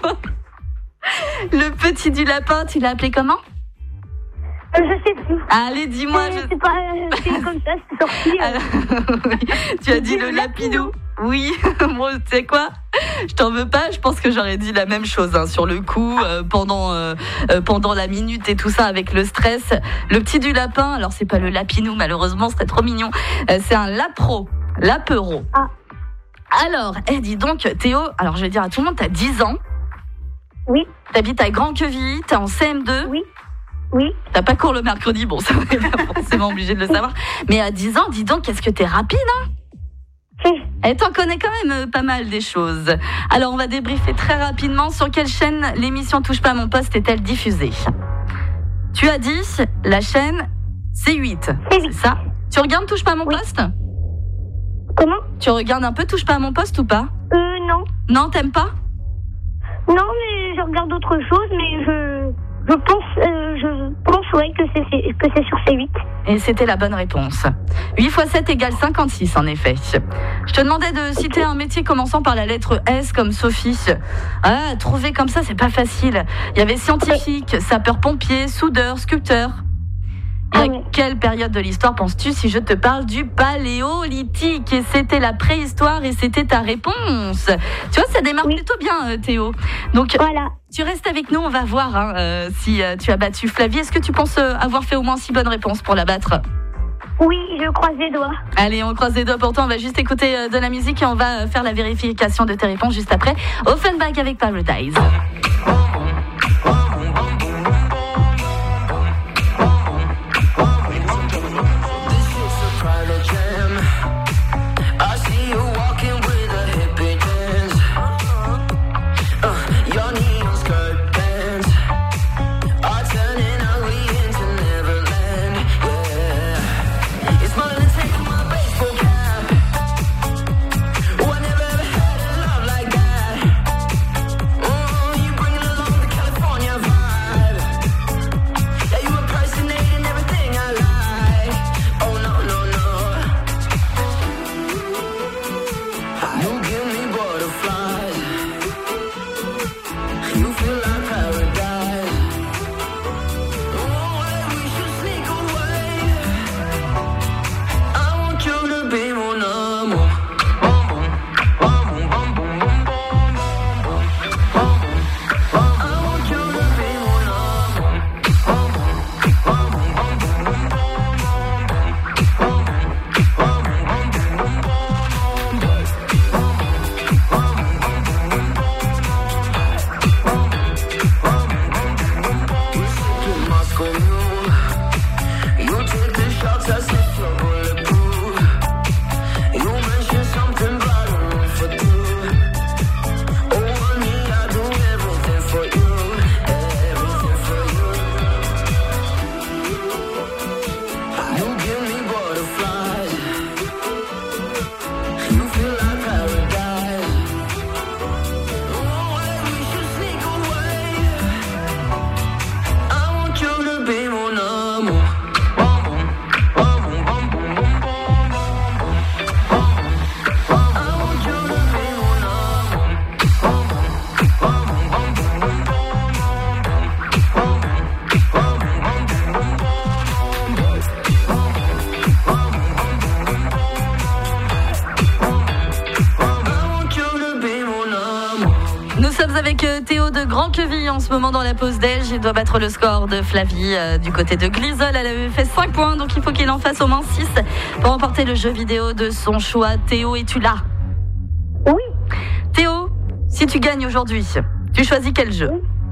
Le petit du lapin, tu l'as appelé comment? Je sais plus. Allez, dis-moi. C'est pas, c'est comme ça, c'est sorti. Oui, tu as dit le lapinou. Oui, moi, tu sais quoi? Je t'en veux pas, je pense que j'aurais dit la même chose sur le coup, pendant la minute et tout ça, avec le stress. Le petit du lapin, alors c'est pas le lapinou, malheureusement, c'était trop mignon. C'est un lapero. Alors, dis donc, Théo, alors je vais dire à tout le monde, t'as 10 ans. Oui. T'habites à Grand-Quevilly, t'es en CM2. Oui. T'as pas cours le mercredi, bon, ça on est pas forcément obligé de le savoir. Mais à 10 ans, dis donc, qu'est-ce que t'es rapide, Et t'en connais quand même pas mal des choses. Alors, on va débriefer très rapidement. Sur quelle chaîne l'émission Touche pas à mon poste est-elle diffusée? Tu as dit la chaîne C8. C'est ça? Tu regardes Touche pas à mon poste? Comment? Tu regardes un peu Touche pas à mon poste ou pas? Non. Non, t'aimes pas? Non, mais je regarde d'autres choses, mais je pense que c'est sur C8. Et c'était la bonne réponse. 8 x 7 égale 56, en effet. Je te demandais de citer un métier commençant par la lettre S comme Sophie. Trouver comme ça, c'est pas facile. Il y avait scientifique, sapeur-pompier, soudeur, sculpteur. Et à quelle période de l'histoire penses-tu si je te parle du paléolithique? Et c'était la préhistoire et c'était ta réponse. Tu vois, ça démarre plutôt bien, Théo. Donc, voilà. Tu restes avec nous, on va voir si tu as battu Flavie. Est-ce que tu penses avoir fait au moins 6 bonnes réponses pour la battre? Oui, je croise les doigts. Allez, on croise les doigts pour toi. On va juste écouter de la musique et on va faire la vérification de tes réponses juste après. Offenbach avec Paradise. de Grand-Queville en ce moment dans la pause déj. Il doit battre le score de Flavie du côté de Glisol. Elle avait fait 5 points, donc il faut qu'il en fasse au moins 6 pour remporter le jeu vidéo de son choix. Théo, es-tu là? Oui. Théo, si tu gagnes aujourd'hui, tu choisis quel jeu?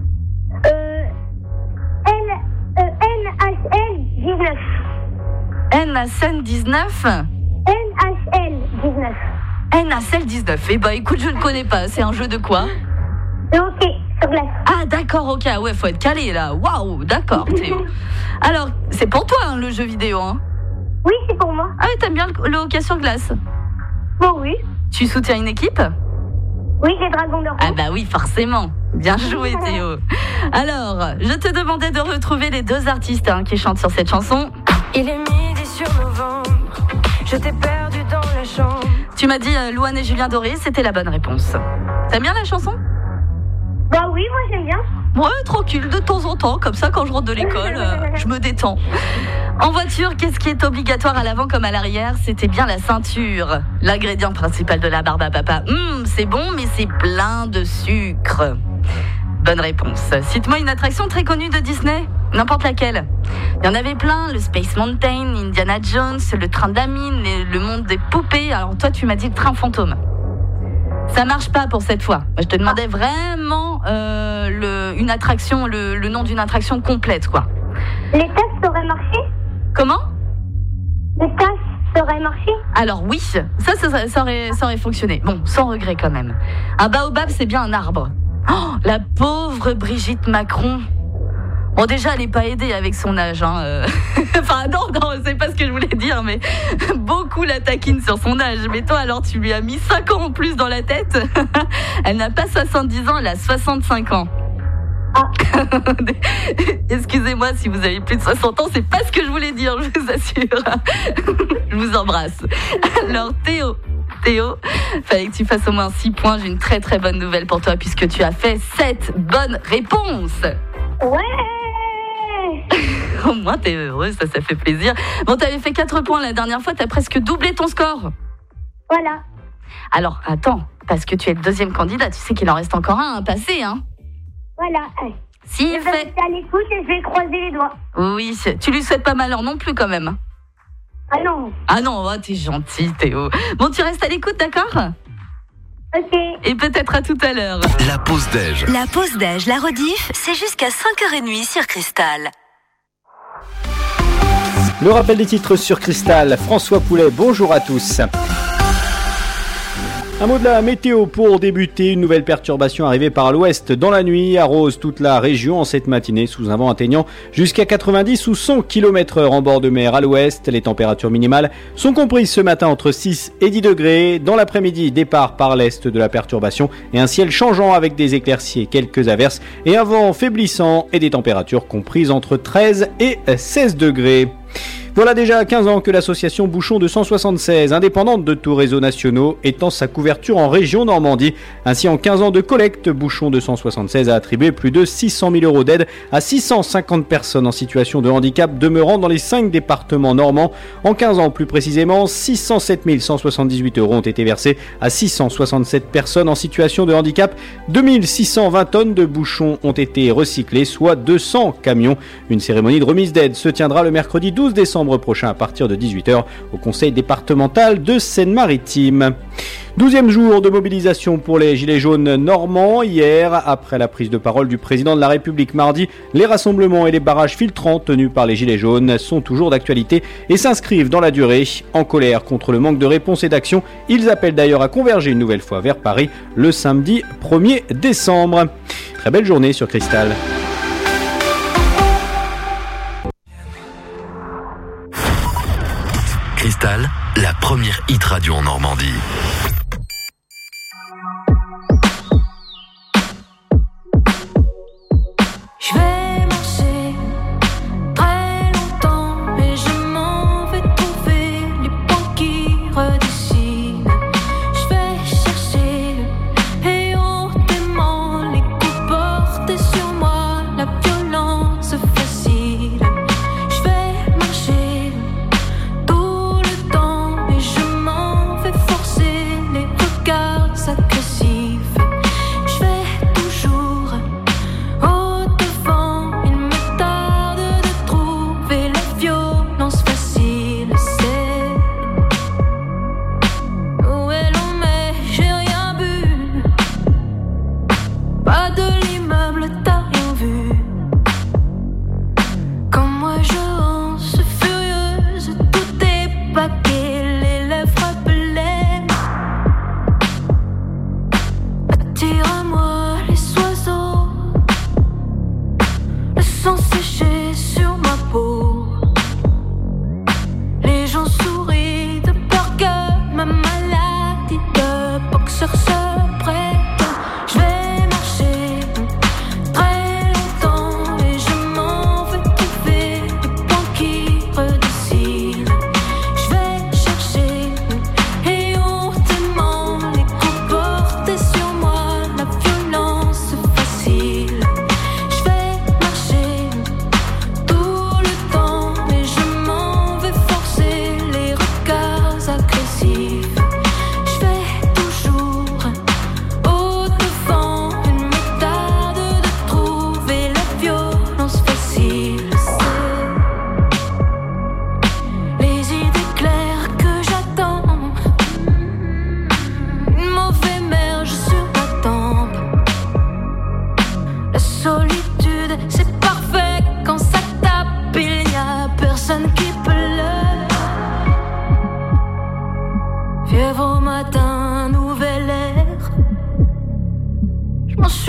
NHL 19. NHL 19. NHL 19. NHL 19. Eh ben écoute, je ne connais pas. C'est un jeu de quoi? Le hockey sur glace. Ah d'accord, ok. Ouais, faut être calé là. Waouh, d'accord, Théo. Alors, c'est pour toi hein, le jeu vidéo, hein? Oui, c'est pour moi. Ah oui, t'aimes bien le hockey sur glace? Bon, oui. Tu soutiens une équipe? Oui, les Dragons d'Orient. Ah bah oui, forcément. Bien joué, Théo. Alors, je te demandais de retrouver les 2 artistes hein, qui chantent sur cette chanson. Il est midi sur novembre, je t'ai perdu dans la chambre. Tu m'as dit Louane et Julien Doré, c'était la bonne réponse. T'aimes bien la chanson? Bah oui, moi j'aime bien. Ouais, tranquille, de temps en temps, comme ça quand je rentre de l'école, je me détends. En voiture, qu'est-ce qui est obligatoire à l'avant comme à l'arrière? C'était bien la ceinture. L'ingrédient principal de la barbe à papa. C'est bon, mais c'est plein de sucre. Bonne réponse. Cite-moi une attraction très connue de Disney. N'importe laquelle. Il y en avait plein, le Space Mountain, Indiana Jones, le train d'Amine, le monde des poupées. Alors toi, tu m'as dit le train fantôme. Ça marche pas pour cette fois. Je te demandais vraiment une attraction, le nom d'une attraction complète, quoi. Les tasses auraient marché? Comment? Les tasses auraient marché? Alors oui, ça aurait fonctionné. Bon, sans regret quand même. Un baobab, c'est bien un arbre. Oh, la pauvre Brigitte Macron. Bon, déjà, elle n'est pas aidée avec son âge. Hein. Enfin, non, c'est pas ce que je voulais dire, mais beaucoup la taquinent sur son âge. Mais toi, alors, tu lui as mis 5 ans en plus dans la tête. Elle n'a pas 70 ans, elle a 65 ans. Ah. Excusez-moi si vous avez plus de 60 ans, c'est pas ce que je voulais dire, je vous assure. Je vous embrasse. Alors, Théo, fallait que tu fasses au moins 6 points. J'ai une très très bonne nouvelle pour toi puisque tu as fait 7 bonnes réponses. Ouais. Au moins t'es heureux, ça fait plaisir. Bon, t'avais fait 4 points la dernière fois, t'as presque doublé ton score. Voilà. Alors attends, parce que tu es le 2e candidat, tu sais qu'il en reste encore un à passer, hein. Voilà. Si je vais rester à l'écoute et je vais croiser les doigts. Oui, tu lui souhaites pas malheur non plus quand même. Ah non, t'es gentil, Théo. Bon, tu restes à l'écoute, d'accord? Ok. Et peut-être à tout à l'heure. La pause déj. La pause déj, la rediff, c'est jusqu'à 5h30 sur Cristal. Le rappel des titres sur Cristal, François Poulet, bonjour à tous. Un mot de la météo pour débuter. Une nouvelle perturbation arrivée par l'ouest dans la nuit arrose toute la région en cette matinée sous un vent atteignant jusqu'à 90 ou 100 km/h en bord de mer à l'ouest. Les températures minimales sont comprises ce matin entre 6 et 10 degrés. Dans l'après-midi, départ par l'est de la perturbation et un ciel changeant avec des éclaircies et quelques averses et un vent faiblissant et des températures comprises entre 13 et 16 degrés. Voilà déjà 15 ans que l'association Bouchon 276, indépendante de tous réseaux nationaux, étend sa couverture en région Normandie. Ainsi, en 15 ans de collecte, Bouchon 276 a attribué plus de 600 000 € d'aide à 650 personnes en situation de handicap demeurant dans les 5 départements normands. En 15 ans, plus précisément, 607 178 € ont été versés à 667 personnes en situation de handicap. 2620 tonnes de bouchons ont été recyclées, soit 200 camions. Une cérémonie de remise d'aide se tiendra le mercredi 12 décembre prochain à partir de 18h au conseil départemental de Seine-Maritime. 12e jour de mobilisation pour les Gilets jaunes normands. Hier, après la prise de parole du président de la République mardi, les rassemblements et les barrages filtrants tenus par les Gilets jaunes sont toujours d'actualité et s'inscrivent dans la durée. En colère contre le manque de réponse et d'action, ils appellent d'ailleurs à converger une nouvelle fois vers Paris le samedi 1er décembre. Très belle journée sur Cristal. Cristal, la première hit radio en Normandie. Je vais marcher très longtemps et je m'en vais trouver les points qui redessinent. Je vais chercher et hautement les coups portés sur moi, la violence facile. Je vais marcher tout le temps et je m'en vais forcer les regards agressifs. Je vais toujours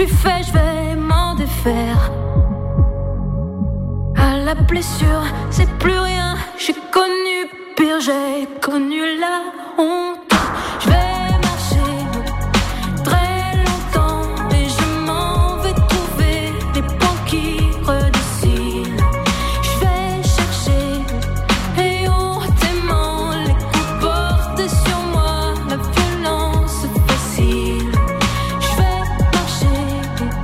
suis fait, je vais m'en défaire. À la blessure, c'est plus rien. J'ai connu pire, j'ai connu la honte. Je vais marcher très longtemps et je m'en vais trouver des ponts qui redessinent. Je vais chercher et hontément les coups portés sur moi, la violence facile. Je vais marcher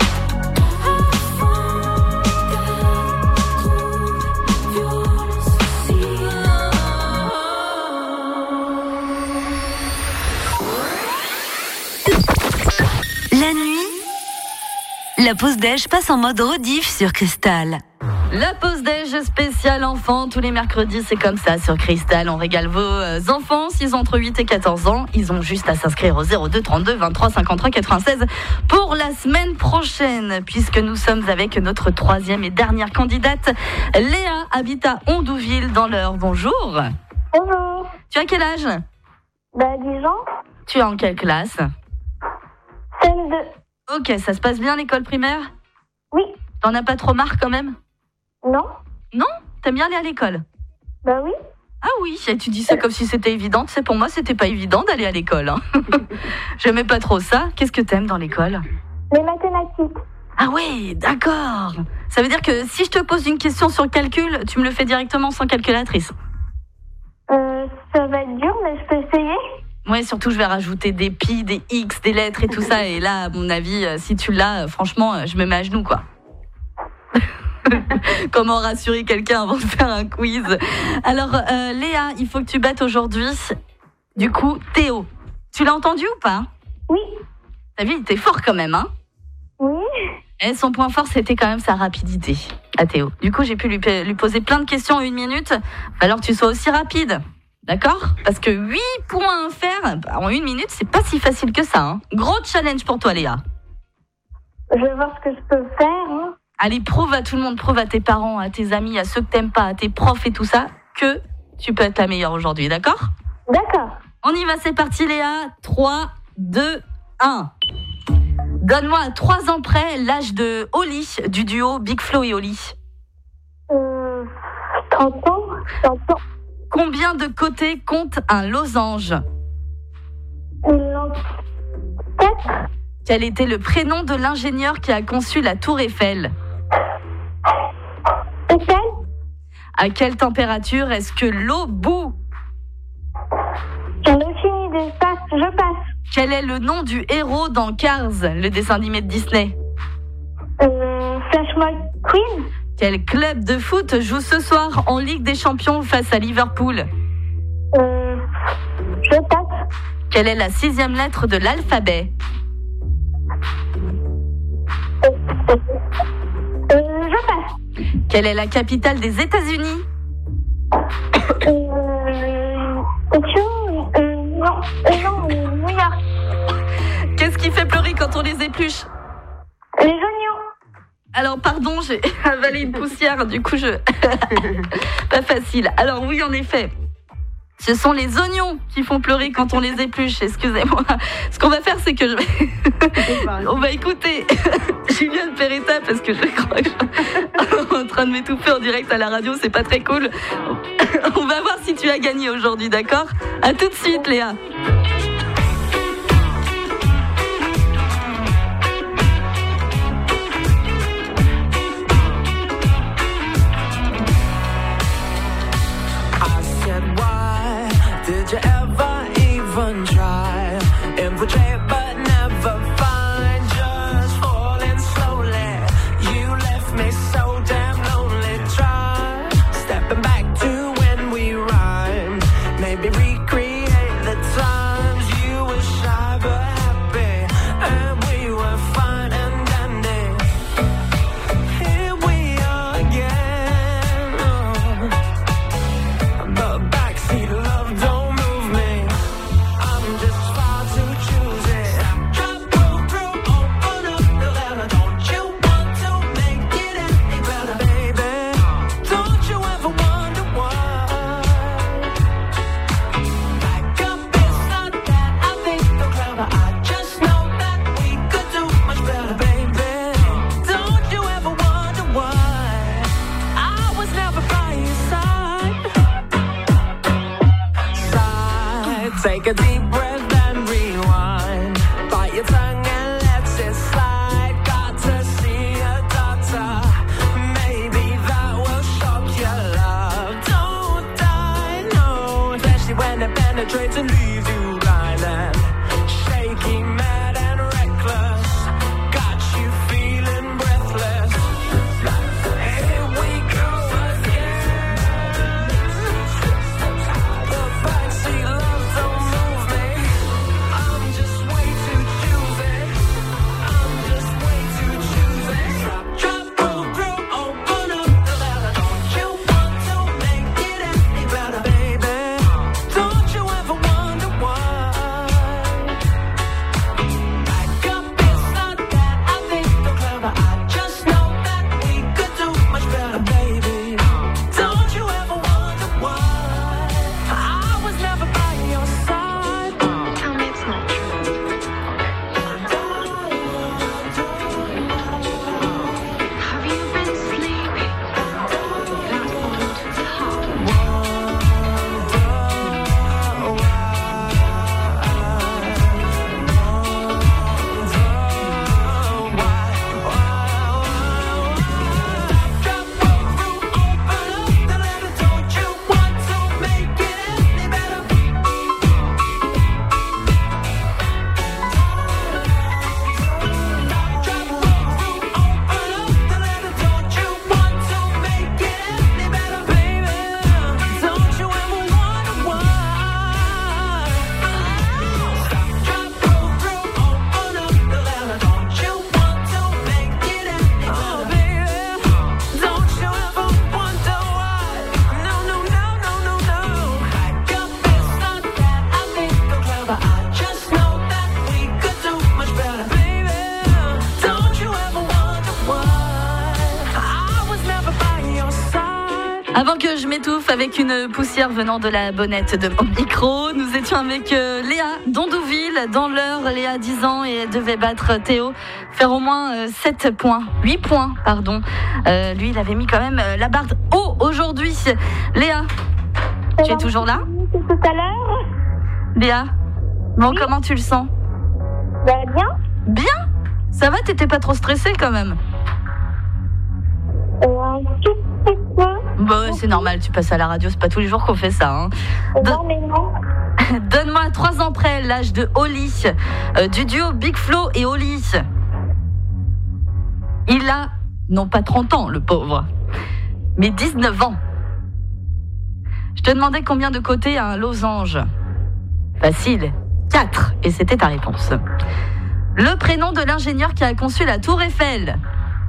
afin de trouver violence facile. La nuit, la pause déj passe en mode rediff sur Cristal. La pause déj spéciale enfants, tous les mercredis, c'est comme ça sur Cristal. On régale vos enfants, s'ils ont entre 8 et 14 ans. Ils ont juste à s'inscrire au 02 32 23 53 96 pour la semaine prochaine, puisque nous sommes avec notre troisième et dernière candidate. Léa habite à Ondouville dans l'Eure. Bonjour. Bonjour. Tu as quel âge? 10 ans. Tu es en quelle classe? CM2. Ok, ça se passe bien l'école primaire? Oui. T'en as pas trop marre quand même? Non. Non? T'aimes bien aller à l'école? Oui. Ah oui, et tu dis ça comme si c'était évident. Tu sais, pour moi, c'était pas évident d'aller à l'école. Hein. J'aimais pas trop ça. Qu'est-ce que t'aimes dans l'école? Les mathématiques. Ah ouais, d'accord. Ça veut dire que si je te pose une question sur le calcul, tu me le fais directement sans calculatrice? Ça va être dur, mais je peux essayer. Ouais, surtout, je vais rajouter des pi, des x, des lettres et tout ça. Et là, à mon avis, si tu l'as, franchement, je me mets à genoux, quoi. Comment rassurer quelqu'un avant de faire un quiz? Alors, Léa, il faut que tu battes aujourd'hui, du coup, Théo. Tu l'as entendu ou pas? Oui. T'as vu, il était fort quand même, hein? Oui. Et son point fort, c'était quand même sa rapidité, à Théo. Du coup, j'ai pu lui poser plein de questions en 1 minute. Alors que tu sois aussi rapide. D'accord? Parce que 8 points à faire en 1 minute, c'est pas si facile que ça. Hein. Gros challenge pour toi, Léa. Je vais voir ce que je peux faire. Hein. Allez, prouve à tout le monde, prouve à tes parents, à tes amis, à ceux que t'aimes pas, à tes profs et tout ça, que tu peux être la meilleure aujourd'hui, d'accord? D'accord. On y va, c'est parti, Léa. 3, 2, 1. Donne-moi à 3 ans près l'âge de Oli, du duo Big Flo et Oli. 30 ans. 30 ans. Combien de côtés compte un losange? 4. Quel était le prénom de l'ingénieur qui a conçu la tour Eiffel? Eiffel. À quelle température est-ce que l'eau bout? J'en ai aucune idée. Je passe. Quel est le nom du héros dans Cars, le dessin animé de Disney? Flash McQueen. Quel club de foot joue ce soir en Ligue des Champions face à Liverpool? Je passe. Quelle est la 6e lettre de l'alphabet? Je passe. Quelle est la capitale des États-Unis? Non, New York. Qu'est-ce qui fait pleurer quand on les épluche? Les oignons. Alors, pardon, j'ai avalé une poussière, du coup, pas facile. Alors, oui, en effet, ce sont les oignons qui font pleurer quand on les épluche, excusez-moi. Ce qu'on va faire, c'est que on va écouter Juliane Peretta, parce que je crois que je suis en train de m'étouffer en direct à la radio, c'est pas très cool. On va voir si tu as gagné aujourd'hui, d'accord? À tout de suite, Léa. Did you ever even try? Infiltrate but never find. Just falling slowly. You left me so damn lonely. Try stepping back to when we rhymed. Maybe recreate the times Avant que je m'étouffe avec une poussière venant de la bonnette de mon micro, nous étions avec Léa d'Ondouville. Dans l'heure, Léa a 10 ans et elle devait battre Théo, faire au moins 7 points, 8 points, pardon. Lui, il avait mis quand même la barre haut aujourd'hui. Léa, tu es toujours là ? Tout à l'heure. Léa, bon, comment tu le sens ? Bien. Bien ? Ça va, t'étais pas trop stressée quand même ? Un tout petit peu. Bon, c'est normal, tu passes à la radio, c'est pas tous les jours qu'on fait ça. Hein. Non, mais non. Donne-moi à 3 ans près l'âge de Oli, du duo Big Flo et Oli. Il a, non pas 30 ans, le pauvre, mais 19 ans. Je te demandais combien de côtés a un losange. Facile, 4, et c'était ta réponse. Le prénom de l'ingénieur qui a conçu la tour Eiffel. Eiffel ?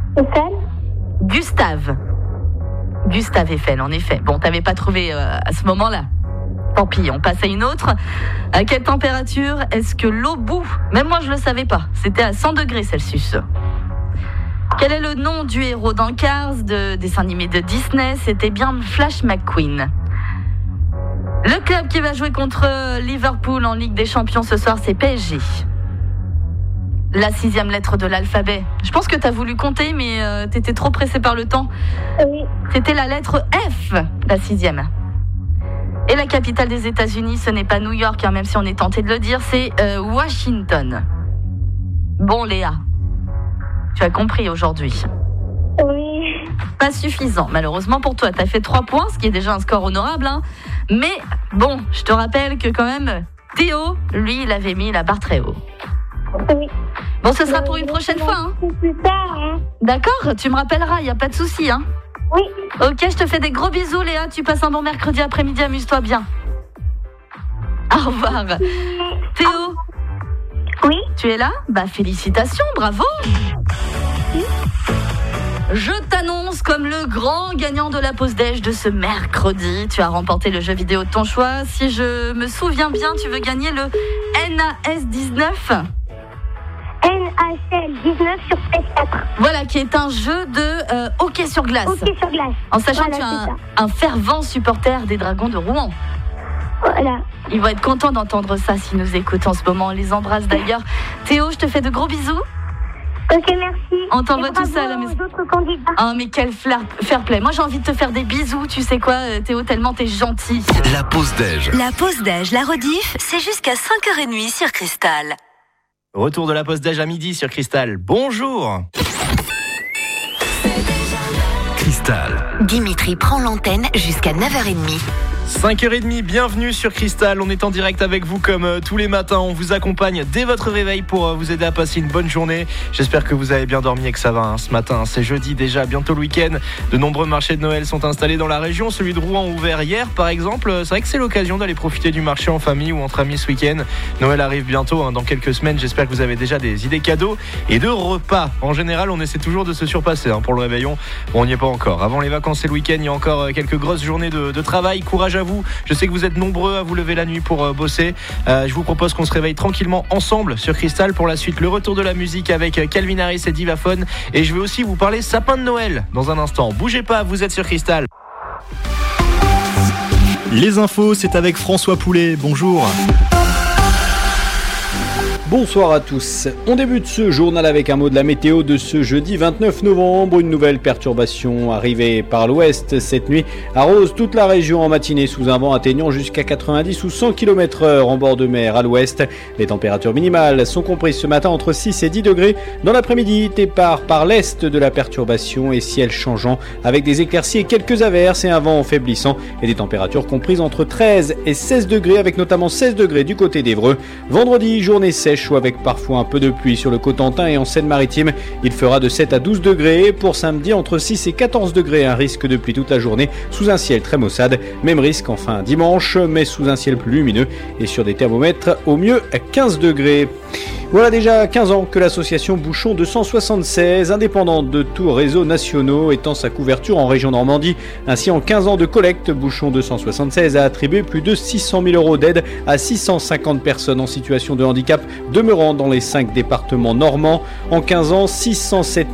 Gustave. Gustave Eiffel, en effet. Bon, t'avais pas trouvé à ce moment-là. Tant pis, on passe à une autre. À quelle température est-ce que l'eau bout ? Même moi, je le savais pas. C'était à 100 degrés Celsius. Quel est le nom du héros dans Cars, de dessin animé de Disney ? C'était bien Flash McQueen. Le club qui va jouer contre Liverpool en Ligue des Champions ce soir, c'est PSG. La 6e lettre de l'alphabet. Je pense que t'as voulu compter, mais t'étais trop pressé par le temps. Oui. C'était la lettre F, la 6e. Et la capitale des États-Unis, ce n'est pas New York, hein, même si on est tenté de le dire, c'est Washington. Bon, Léa, tu as compris aujourd'hui. Oui. Pas suffisant, malheureusement pour toi. T'as fait 3 points, ce qui est déjà un score honorable. Hein. Mais bon, je te rappelle que quand même, Théo, lui, il avait mis la barre très haut. Oui. Bon, ce sera pour une prochaine fois. Hein. Plus tard. Hein. D'accord, tu me rappelleras, il n'y a pas de souci. Hein. Oui. Ok, je te fais des gros bisous, Léa. Tu passes un bon mercredi après-midi, amuse-toi bien. Au revoir. Théo ? Oui. Tu es là ? Bah, félicitations, bravo. Oui. Je t'annonce comme le grand gagnant de la pause déj de ce mercredi. Tu as remporté le jeu vidéo de ton choix. Si je me souviens bien, tu veux gagner le NAS 19 ? NAS 19 sur PS4. Voilà, qui est un jeu de hockey sur glace. Hockey sur glace. En sachant voilà, que tu es un fervent supporter des Dragons de Rouen. Voilà. Ils vont être contents d'entendre ça s'ils nous écoutent en ce moment. On les embrasse d'ailleurs. Théo, je te fais de gros bisous. Ok, merci. On t'envoie tout ça à la maison. D'autres candidats. Oh, mais quel fair play. Moi, j'ai envie de te faire des bisous. Tu sais quoi, Théo, tellement t'es gentil. La pause déj. La pause déj, la rediff, c'est jusqu'à 5h30 sur Cristal. Retour de la pause déj à midi sur Cristal. Bonjour. Cristal. Dimitri prend l'antenne jusqu'à 9h30. 5h30, bienvenue sur Cristal. On est en direct avec vous comme tous les matins. On vous accompagne dès votre réveil pour vous aider à passer une bonne journée. J'espère que vous avez bien dormi et que ça va ce matin. C'est jeudi déjà, bientôt le week-end. De nombreux marchés de Noël sont installés dans la région. Celui de Rouen ouvert hier par exemple. C'est vrai que c'est l'occasion d'aller profiter du marché en famille ou entre amis ce week-end. Noël arrive bientôt, dans quelques semaines. J'espère que vous avez déjà des idées cadeaux et de repas. En général, on essaie toujours de se surpasser pour le réveillon. Bon, on n'y est pas encore. Avant les vacances et le week-end, il y a encore quelques grosses journées de travail. Courage à vous. Je sais que vous êtes nombreux à vous lever la nuit pour bosser. Je vous propose qu'on se réveille tranquillement ensemble sur Cristal. Pour la suite, le retour de la musique avec Calvin Harris et Divaphone. Et je vais aussi vous parler sapin de Noël dans un instant. Bougez pas, vous êtes sur Cristal. Les infos, c'est avec François Poulet. Bonjour. Bonsoir à tous. On débute ce journal avec un mot de la météo de ce jeudi 29 novembre. Une nouvelle perturbation arrivée par l'ouest cette nuit arrose toute la région en matinée sous un vent atteignant jusqu'à 90 ou 100 km/h en bord de mer à l'ouest. Les températures minimales sont comprises ce matin entre 6 et 10 degrés. Dans l'après-midi, départ par l'est de la perturbation et ciel changeant avec des éclaircies et quelques averses et un vent faiblissant et des températures comprises entre 13 et 16 degrés avec notamment 16 degrés du côté d'Évreux. Vendredi, journée sèche ou avec parfois un peu de pluie sur le Cotentin et en Seine-Maritime. Il fera de 7 à 12 degrés. Pour samedi, entre 6 et 14 degrés. Un risque de pluie toute la journée sous un ciel très maussade. Même risque enfin dimanche, mais sous un ciel plus lumineux et sur des thermomètres au mieux à 15 degrés. Voilà déjà 15 ans que l'association Bouchon 276, indépendante de tous réseaux nationaux, étend sa couverture en région Normandie. Ainsi, en 15 ans de collecte, Bouchon 276 a attribué plus de 600 000 euros d'aide à 650 personnes en situation de handicap demeurant dans les 5 départements normands. En 15 ans, 607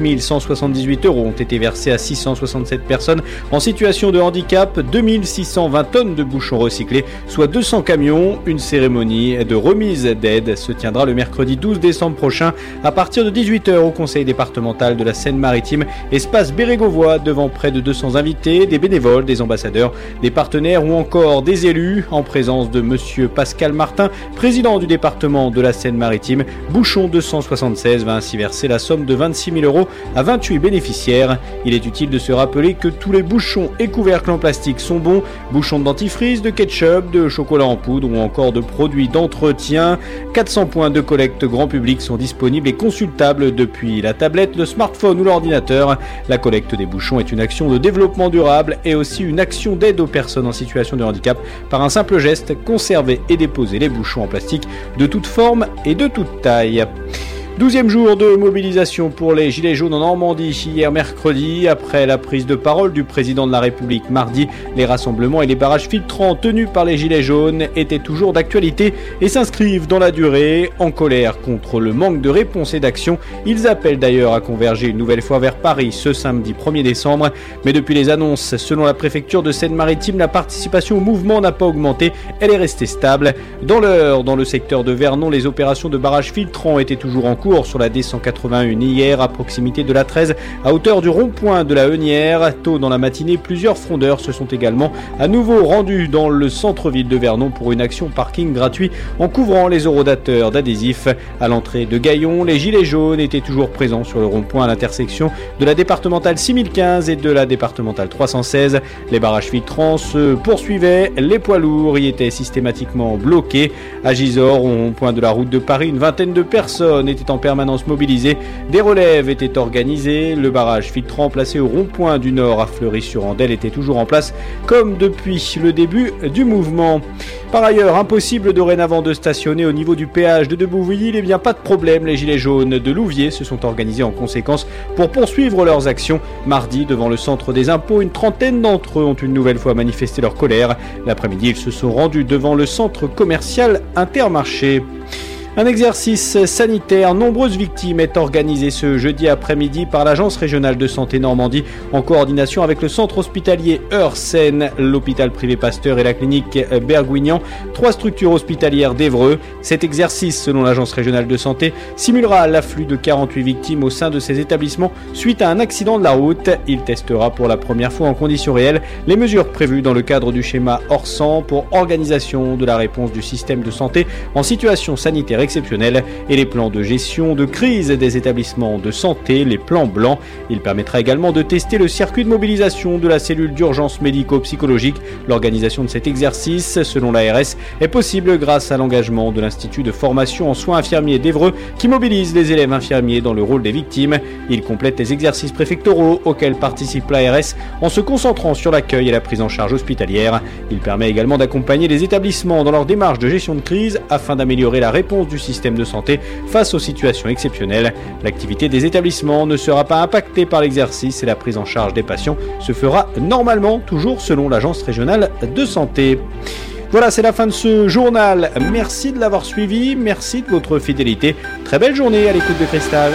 178 euros ont été versés à 667 personnes en situation de handicap, 2620 tonnes de bouchons recyclés, soit 200 camions. Une cérémonie de remise d'aide se tiendra le mercredi 12 décembre prochain à partir de 18h au conseil départemental de la Seine-Maritime, espace Bérégovois, devant près de 200 invités, des bénévoles, des ambassadeurs, des partenaires ou encore des élus, en présence de monsieur Pascal Martin, président du département de la Seine-Maritime. Bouchon 276 va ainsi verser la somme de 26 000 euros à 28 bénéficiaires. Il est utile de se rappeler que tous les bouchons et couvercles en plastique sont bons, bouchons de dentifrice, de ketchup, de chocolat en poudre ou encore de produits d'entretien. 400 points de collecte grand public sont disponibles et consultables depuis la tablette, le smartphone ou l'ordinateur. La collecte des bouchons est une action de développement durable et aussi une action d'aide aux personnes en situation de handicap par un simple geste, conserver et déposer les bouchons en plastique de toute forme et de toute taille. 12e jour de mobilisation pour les Gilets jaunes en Normandie hier mercredi. Après la prise de parole du président de la République mardi, les rassemblements et les barrages filtrants tenus par les Gilets jaunes étaient toujours d'actualité et s'inscrivent dans la durée. En colère contre le manque de réponse et d'action, ils appellent d'ailleurs à converger une nouvelle fois vers Paris ce samedi 1er décembre. Mais depuis les annonces, selon la préfecture de Seine-Maritime, la participation au mouvement n'a pas augmenté, elle est restée stable. Dans l'heure, dans le secteur de Vernon, les opérations de barrages filtrants étaient toujours en cours sur la D181 hier à proximité de la 13 à hauteur du rond-point de la Heunière. Tôt dans la matinée, plusieurs frondeurs se sont également à nouveau rendus dans le centre-ville de Vernon pour une action parking gratuit en couvrant les horodateurs d'adhésifs. À l'entrée de Gaillon, les Gilets jaunes étaient toujours présents sur le rond-point à l'intersection de la départementale 6015 et de la départementale 316. Les barrages filtrants se poursuivaient, les poids lourds y étaient systématiquement bloqués. À Gisors, au rond-point de la route de Paris, une vingtaine de personnes étaient en permanence mobilisées. Des relèves étaient organisées. Le barrage filtrant placé au rond-point du Nord à Fleury-sur-Andelle était toujours en place comme depuis le début du mouvement. Par ailleurs, impossible dorénavant de stationner au niveau du péage de Debouville. Eh bien, pas de problème, les Gilets jaunes de Louviers se sont organisés en conséquence pour poursuivre leurs actions. Mardi, devant le centre des impôts, une trentaine d'entre eux ont une nouvelle fois manifesté leur colère. L'après-midi, ils se sont rendus devant le centre commercial Intermarché. Un exercice sanitaire, nombreuses victimes, est organisé ce jeudi après-midi par l'Agence régionale de santé Normandie en coordination avec le centre hospitalier Heure-Seine, l'hôpital privé Pasteur et la clinique Berguignan, 3 structures hospitalières d'Évreux. Cet exercice, selon l'Agence régionale de santé, simulera l'afflux de 48 victimes au sein de ces établissements suite à un accident de la route. Il testera pour la première fois en conditions réelles les mesures prévues dans le cadre du schéma Orsan pour organisation de la réponse du système de santé en situation sanitaire exceptionnelle et les plans de gestion de crise des établissements de santé, les plans blancs. Il permettra également de tester le circuit de mobilisation de la cellule d'urgence médico-psychologique. L'organisation de cet exercice, selon l'ARS, est possible grâce à l'engagement de l'Institut de formation en soins infirmiers d'Évreux qui mobilise les élèves infirmiers dans le rôle des victimes. Il complète les exercices préfectoraux auxquels participe l'ARS en se concentrant sur l'accueil et la prise en charge hospitalière. Il permet également d'accompagner les établissements dans leur démarche de gestion de crise afin d'améliorer la réponse du système de santé face aux situations exceptionnelles. L'activité des établissements ne sera pas impactée par l'exercice et la prise en charge des patients se fera normalement, toujours selon l'Agence régionale de santé. Voilà, c'est la fin de ce journal. Merci de l'avoir suivi, merci de votre fidélité. Très belle journée à l'écoute de Cristal.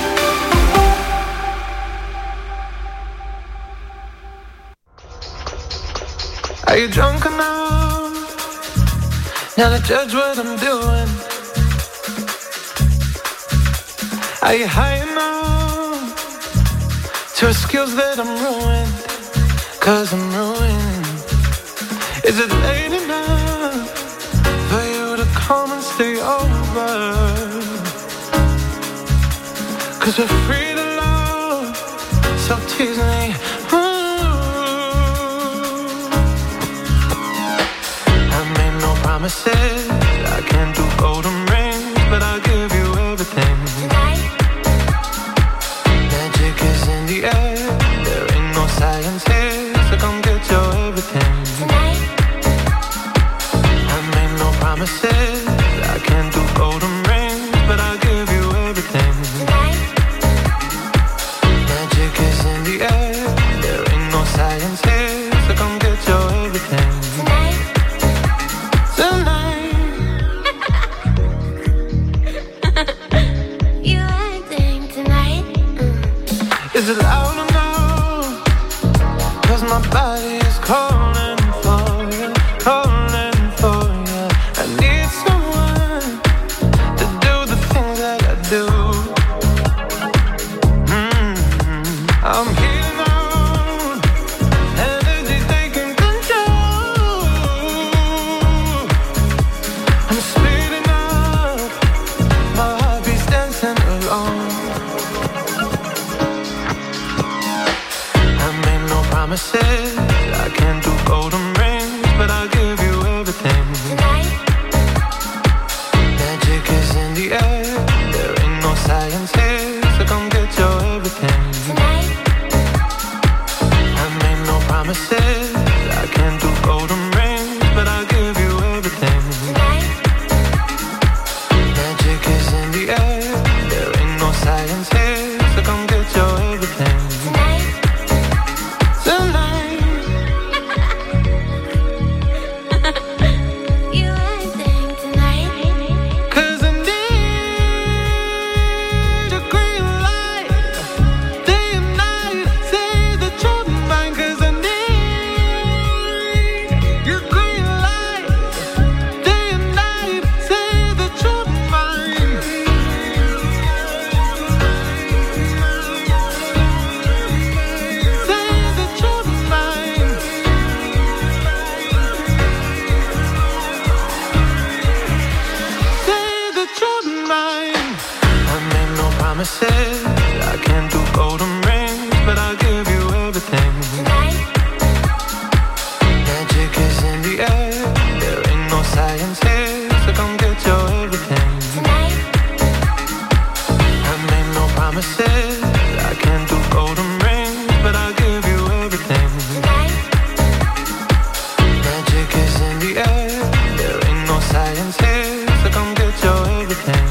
Are you drunk enough now to judge what I'm doing? Are you high enough to excuse that I'm ruined? 'Cause I'm ruined. Is it late enough for you to come and stay over? 'Cause we're free to love, so tease me. I made no promises, I can't do golden rings, but I'll give you everything. Magic is in the air, there ain't no science here, so come get your everything. I made no promises, I can't do golden rings, but I'll give 'cause my body is calling for you, calling for you. I need someone to do the things that I do. I'm here now, energy taking control. I'm speeding up, my heartbeat's dancing alone. I made no promises, I can't do golden rings, but I'll give you everything. Magic is in the air, there ain't no science here, so come get your everything. I made no promises, I can't do golden rings, but I'll give you everything. Magic is in the air, there ain't no science here, so come get your everything. I can't do golden rings, but I'll give you everything. Magic is in the air, there ain't no science here, so come get your everything. I made no promises, I can't do golden rings, but I'll give you everything. Magic is in the air, there ain't no science here, so come get your everything.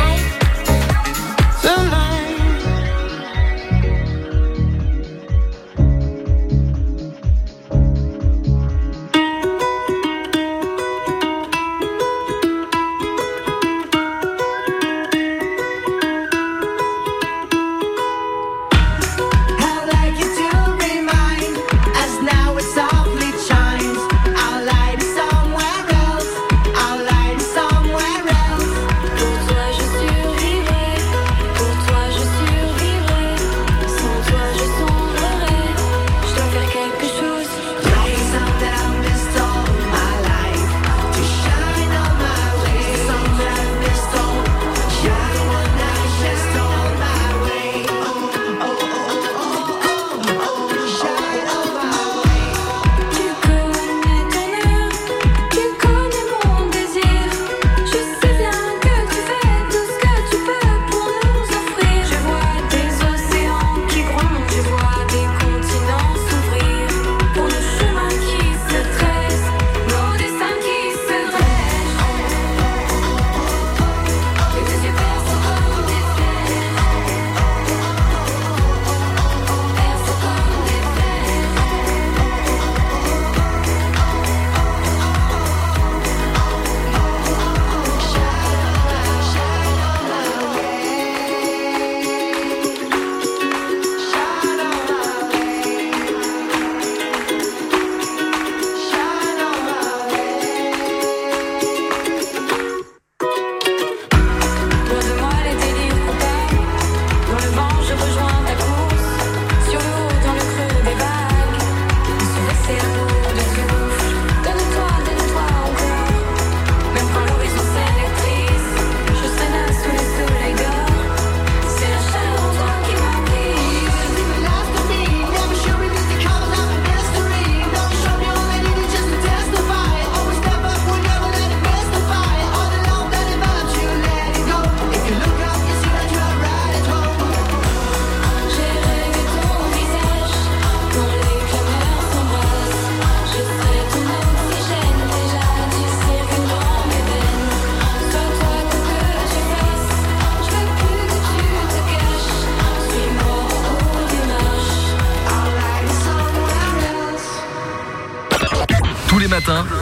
matin,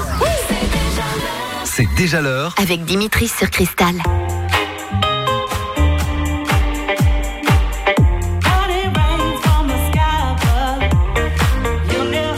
c'est déjà l'heure. Avec Dimitri sur Cristal. Honey rains from the sky above. You'll never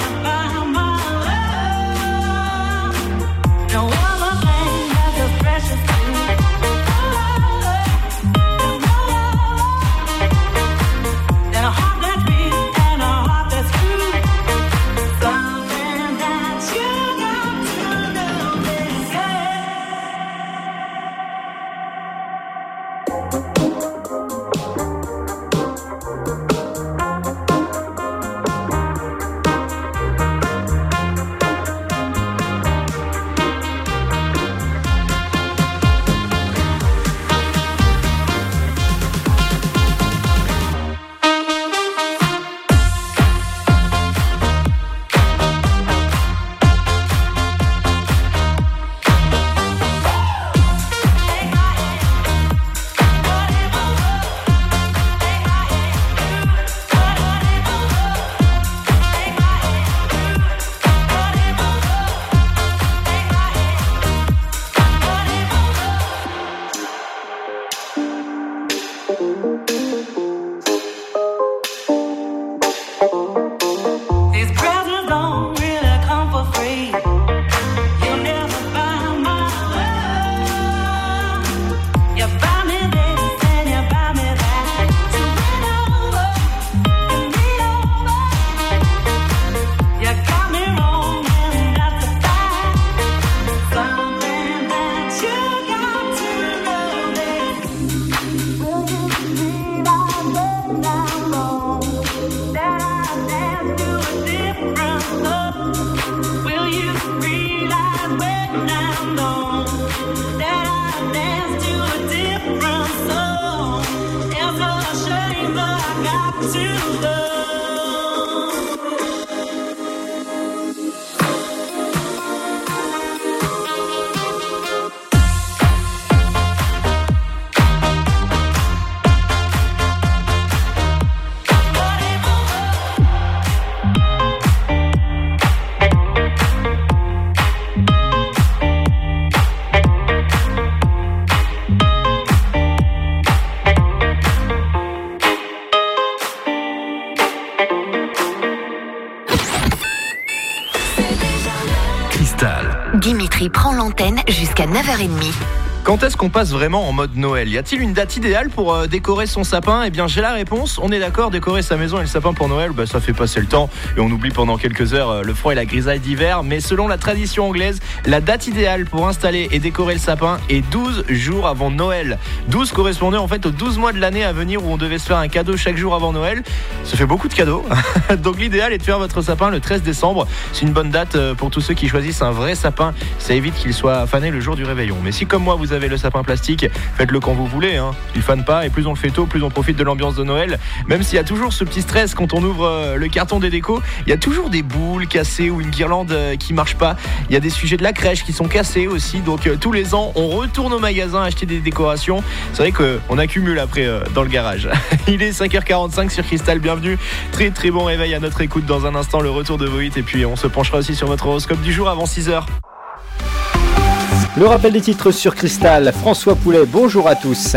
Dimitri prend l'antenne jusqu'à 9h30. Quand est-ce qu'on passe vraiment en mode Noël ? Y a-t-il une date idéale pour décorer son sapin ? Eh bien, j'ai la réponse. On est d'accord, décorer sa maison et le sapin pour Noël, ça fait passer le temps et on oublie pendant quelques heures le froid et la grisaille d'hiver. Mais selon la tradition anglaise, la date idéale pour installer et décorer le sapin est 12 jours avant Noël. 12 correspondait en fait aux 12 mois de l'année à venir où on devait se faire un cadeau chaque jour avant Noël. Ça fait beaucoup de cadeaux. Donc l'idéal est de faire votre sapin le 13 décembre. C'est une bonne date pour tous ceux qui choisissent un vrai sapin. Ça évite qu'il soit fané le jour du réveillon. Mais si comme moi vous avez le sapin plastique, faites-le quand vous voulez, il fane pas et plus on le fait tôt, plus on profite de l'ambiance de Noël. Même s'il y a toujours ce petit stress quand on ouvre le carton des décos, il y a toujours des boules cassées ou une guirlande qui marche pas. Il y a des sujets de la crèche qui sont cassés aussi. Donc tous les ans, on retourne au magasin acheter des décorations. C'est vrai qu'on accumule après dans le garage. Il est 5h45 sur Cristal, bienvenue. Très très bon réveil à notre écoute. Dans un instant, le retour de vos hits et puis on se penchera aussi sur votre horoscope du jour avant 6h. Le rappel des titres sur Cristal, François Poulet, bonjour à tous.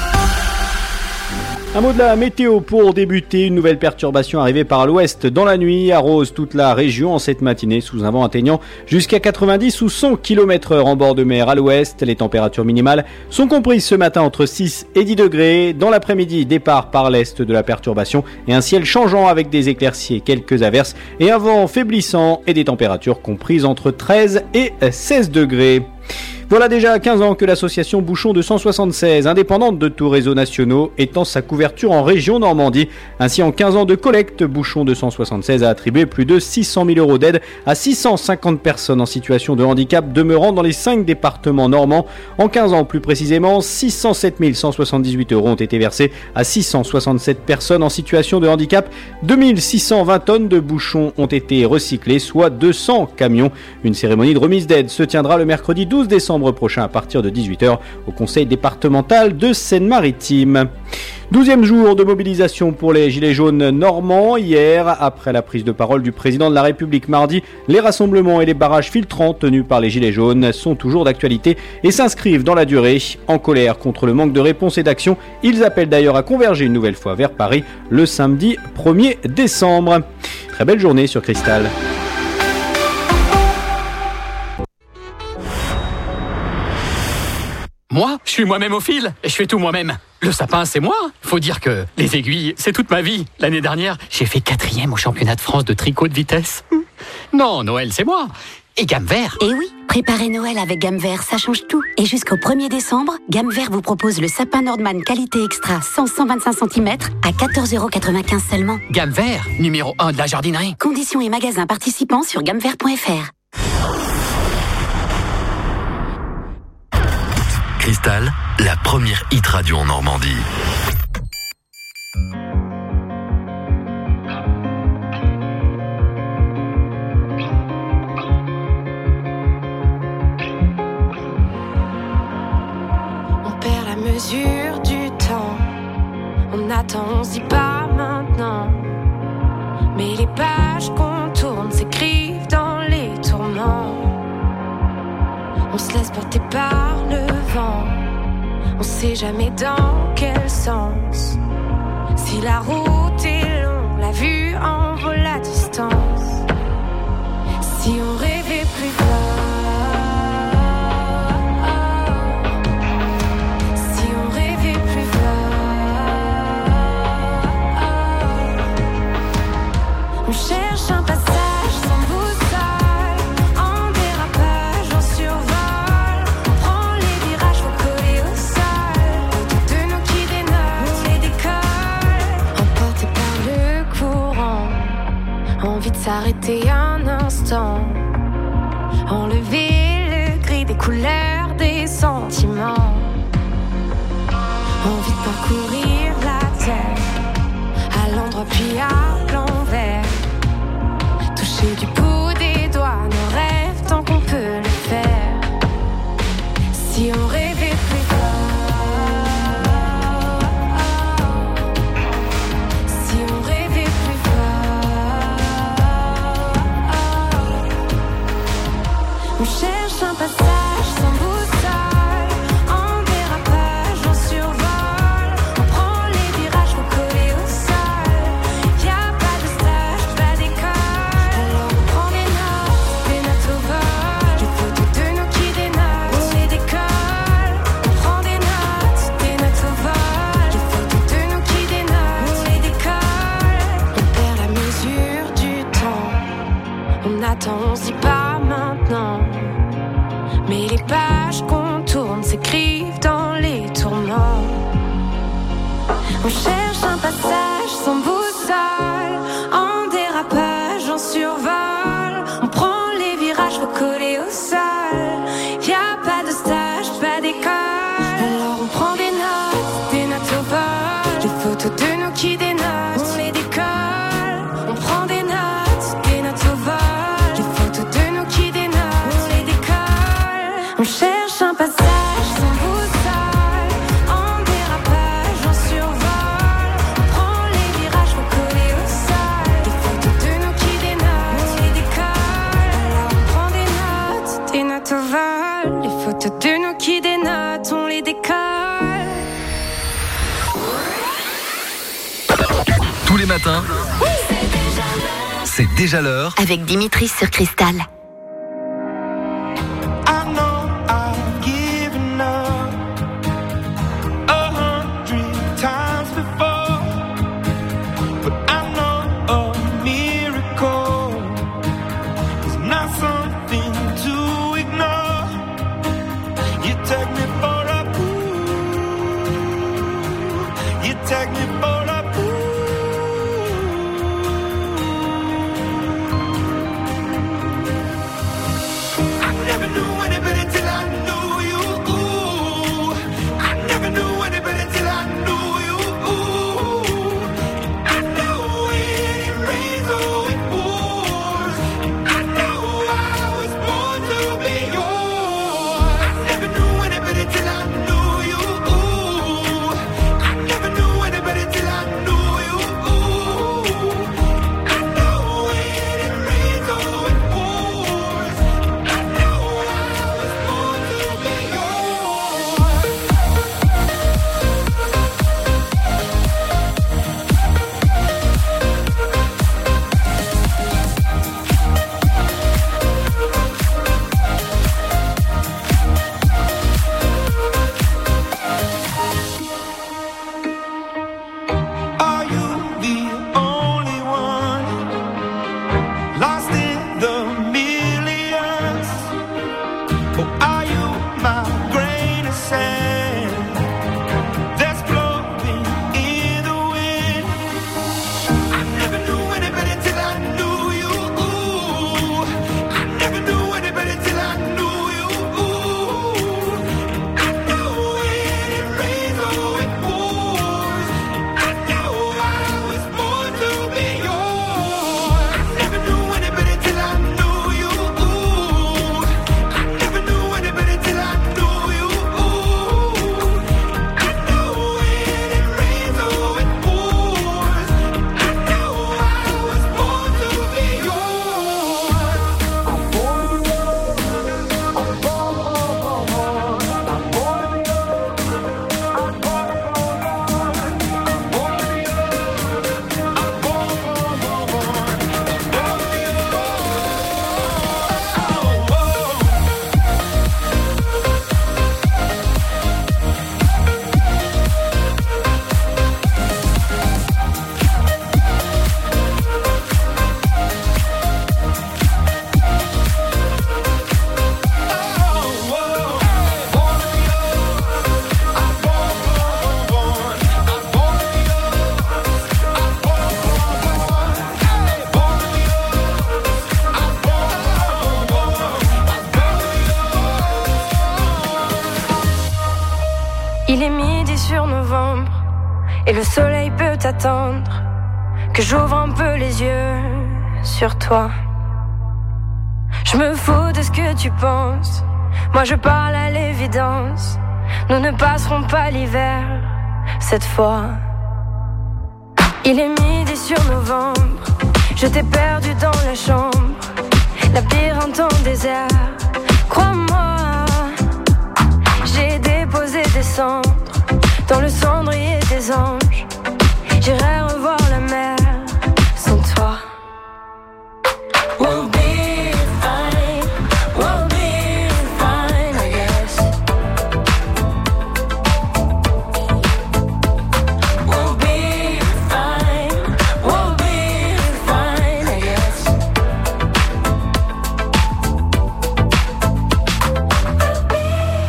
Un mot de la météo pour débuter. Une nouvelle perturbation arrivée par l'ouest dans la nuit arrose toute la région en cette matinée sous un vent atteignant jusqu'à 90 ou 100 km/h en bord de mer à l'ouest. Les températures minimales sont comprises ce matin entre 6 et 10 degrés. Dans l'après-midi, départ par l'est de la perturbation et un ciel changeant avec des éclaircies et quelques averses et un vent faiblissant et des températures comprises entre 13 et 16 degrés. Voilà déjà 15 ans que l'association Bouchon 276, indépendante de tous réseaux nationaux, étend sa couverture en région Normandie. Ainsi, en 15 ans de collecte, Bouchon 276 a attribué plus de 600 000 € d'aide à 650 personnes en situation de handicap demeurant dans les 5 départements normands. En 15 ans, plus précisément, 607 178 € ont été versés à 667 personnes en situation de handicap. 2620 tonnes de bouchons ont été recyclés, soit 200 camions. Une cérémonie de remise d'aide se tiendra le mercredi 12 décembre prochain à partir de 18h au conseil départemental de Seine-Maritime. 12e jour de mobilisation pour les Gilets jaunes normands. Hier, après la prise de parole du président de la République mardi, les rassemblements et les barrages filtrants tenus par les Gilets jaunes sont toujours d'actualité et s'inscrivent dans la durée. En colère contre le manque de réponse et d'action, ils appellent d'ailleurs à converger une nouvelle fois vers Paris le samedi 1er décembre. Très belle journée sur Cristal. Moi, je suis moi-même au fil et je fais tout moi-même. Le sapin, c'est moi. Faut dire que les aiguilles, c'est toute ma vie. L'année dernière, j'ai fait 4e au championnat de France de tricot de vitesse. Non, Noël, c'est moi. Et Gamme Vert. Et oui, préparez Noël avec Gamme Vert, ça change tout. Et jusqu'au 1er décembre, Gamme Vert vous propose le sapin Nordman qualité extra 125 cm à 14,95 € seulement. Gamme Vert, numéro 1 de la jardinerie. Conditions et magasins participants sur gammevert.fr. Cristal, la première hit radio en Normandie. On perd la mesure du temps. On attend, on se dit pas maintenant. Mais les pages qu'on tourne s'écrivent dans les tourments. On se laisse porter par le vent. On sait jamais dans quel sens. Si la route est longue, la vue en vaut la distance. Si on rêvait plus fort. Si on rêvait plus fort. On cherche un passage sans boussole. En dérapage, on survole. On prend les virages, faut coller au sol. Autour de nous qui dénote, on les décolle. Emporté par le courant, envie de s'arrêter un instant. Enlever le gris des couleurs des sentiments. Envie de parcourir la terre à l'endroit l'endroit puis à l'envers. Toucher du bout des doigts nos rêves tant qu'on peut le faire. Si on rêvait plus fort, si on rêvait plus fort, on cherche un passage sans boussole, en dérapage, en survol. On prend les virages recollés au sol. Y'a pas de stage, pas d'école. Alors on prend des notes au vol. Les photos de nous qui dénotent, on les décolle. On prend des notes au vol. Les photos de nous qui dénotent, on les décolle. On perd la mesure du temps. On attend, on se dit pas maintenant. Mais les pages qu'on tourne s'écrivent dans les tourments. On cherche un passage sans boussole, en dérapage, en survol. On prend les virages recollés au sol. Y'a pas de stage, pas d'école. Alors on prend des notes au vol. Les photos de nous qui dénotent, on les décolle. On prend des notes au vol. Les photos de nous qui dénotent, on les décolle. On cherche un passage sans boussole, en dérapage, en survol. On prend les virages recollés au sol. Les photos de nous qui dénotent, on les décolle. Alors on prend des notes au vol. Les photos de nous qui dénotent, on les décolle. Tous les matins, c'est déjà l'heure. Avec Dimitri sur Cristal. I know I've given up 100 times before, but I know a miracle is not something to ignore. You take me for a fool, you take me for a fool. I never knew anybody till I knew you. I never knew anybody till I knew you. I know when it rains or it pours. I know I was born to be yours. I never knew anybody till I knew you. I never knew anybody till I knew you. I know when it rains or it pours. I know I was born to be yours. Are you the only one lost in the millions? Or are you my grain of sand that's blowing in the wind? I never knew anybody till I knew you. I never knew anybody till I knew you. I know when it rains or it pours. I know I was born to be yours. I never knew anybody till I knew you. I never knew anybody till I knew you. I know when it rains or it pours. I know I was born to be yours. I'm born to Il est midi sur novembre et le soleil peut attendre. que j'ouvre un peu les yeux sur toi. Je me fous de ce que tu penses, moi je parle à l'évidence. Nous ne passerons pas l'hiver cette fois. Il est midi sur novembre, je t'ai perdu dans la chambre, labyrinthe en désert. Crois-moi, j'ai déposé des cendres dans le cendrier des anges. J'irai revoir la mer sans toi. We'll be fine, we'll be fine, I guess. We'll be fine, we'll be fine, I guess. We'll be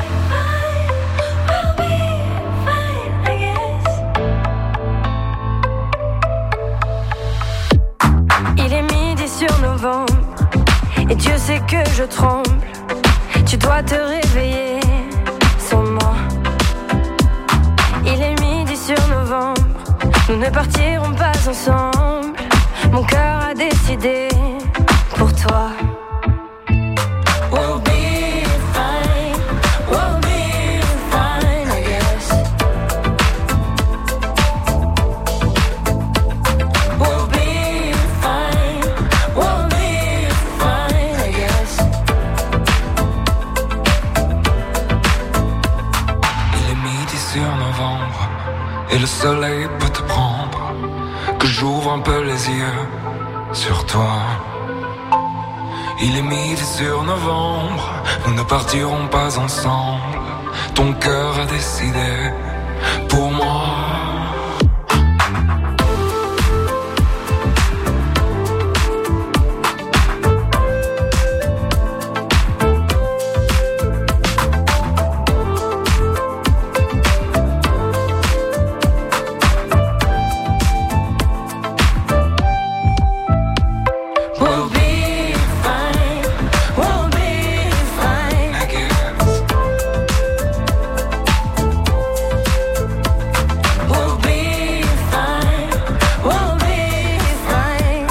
fine, I guess. Il est midi sur novembre et Dieu sait que je tremble. Tu dois te réveiller sans moi. Il est midi sur novembre, nous ne partirons pas ensemble. Mon cœur a décidé pour toi. We'll be fine, we'll be fine, I guess. We'll be fine, we'll be fine, I guess. Il est midi sur novembre et le soleil peut te prendre, que j'ouvre un peu les yeux sur toi. Il est midi sur novembre, nous ne partirons pas ensemble. Ton cœur a décidé pour moi. We'll be fine, we'll be fine, I guess. We'll be fine, we'll be fine.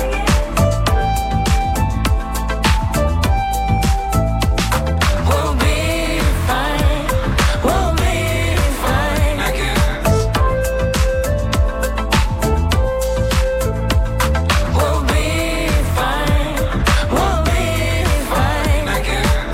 We'll be fine, we'll be fine, I guess. We'll be fine, we'll be fine, I guess.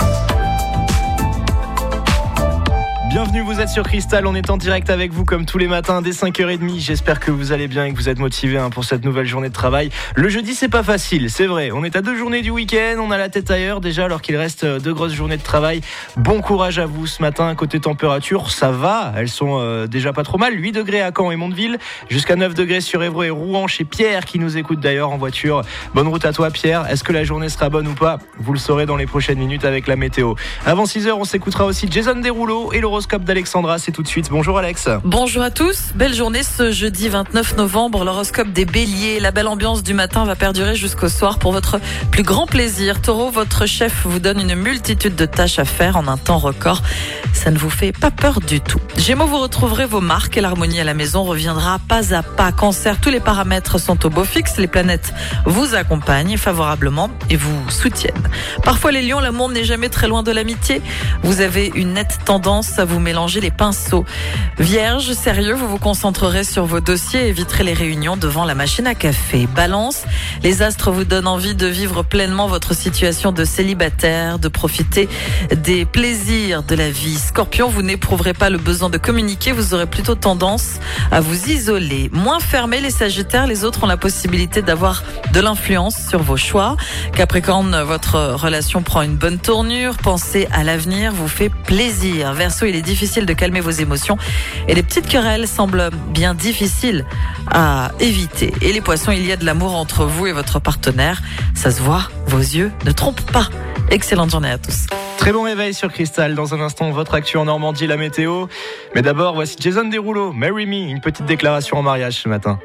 Bienvenue, vous êtes sur Cristal, on est en direct avec vous comme tous les matins dès 5h30. J'espère que vous allez bien et que vous êtes motivés pour cette nouvelle journée de travail. Le jeudi, c'est pas facile, c'est vrai. On est à 2 journées du week-end, on a la tête ailleurs déjà alors qu'il reste 2 grosses journées de travail. Bon courage à vous ce matin. Côté température, ça va, elles sont déjà pas trop mal. 8 degrés à Caen et Mondeville, jusqu'à 9 degrés sur Évreux et Rouen chez Pierre qui nous écoute d'ailleurs en voiture. Bonne route à toi Pierre. Est-ce que la journée sera bonne ou pas? Vous le saurez dans les prochaines minutes avec la météo. Avant 6h, on s'écoutera aussi Jason Derulo et l'horoscope d'Alexandra. C'est tout de suite. Bonjour Alex. Bonjour à tous, belle journée ce jeudi 29 novembre, l'horoscope des béliers. La belle ambiance du matin va perdurer jusqu'au soir pour votre plus grand plaisir. Taureau, votre chef vous donne une multitude de tâches à faire en un temps record. Ça ne vous fait pas peur du tout. Gémeaux, vous retrouverez vos marques et l'harmonie à la maison reviendra pas à pas. Cancer, tous les paramètres sont au beau fixe. Les planètes vous accompagnent favorablement et vous soutiennent. Parfois les lions, l'amour n'est jamais très loin de l'amitié. Vous avez une nette tendance à vous mélanger les pinceaux. Vierge, sérieux, vous vous concentrerez sur vos dossiers et éviterez les réunions devant la machine à café. Balance, les astres vous donnent envie de vivre pleinement votre situation de célibataire, de profiter des plaisirs de la vie. Scorpion, vous n'éprouverez pas le besoin de communiquer, vous aurez plutôt tendance à vous isoler. Moins fermés, les sagittaires, les autres ont la possibilité d'avoir de l'influence sur vos choix. Capricorne, votre relation prend une bonne tournure, pensez à l'avenir, vous fait plaisir. Verseau, il est difficile de calmer vos émotions et les petites querelles semblent bien difficiles à éviter. Et les poissons, il y a de l'amour entre vous et votre partenaire. Ça se voit, vos yeux ne trompent pas. Excellente journée à tous. Très bon réveil sur Cristal. Dans un instant, votre actu en Normandie, la météo. Mais d'abord, voici Jason Derulo, Marry Me, une petite déclaration en mariage ce matin.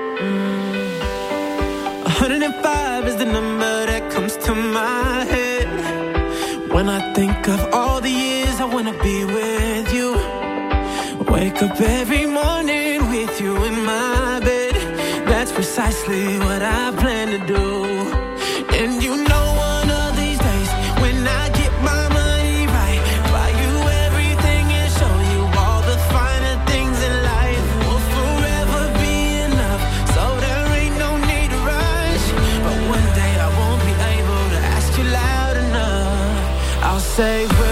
105 is the number that comes to my head when I think of all the years I wanna be with you. Wake up every morning with you in my bed. That's for precisely what I plan to do. And you know one of these days when I get my money right, buy you everything and show you all the finer things in life. Will forever be enough, so there ain't no need to rush. But one day I won't be able to ask you loud enough. I'll say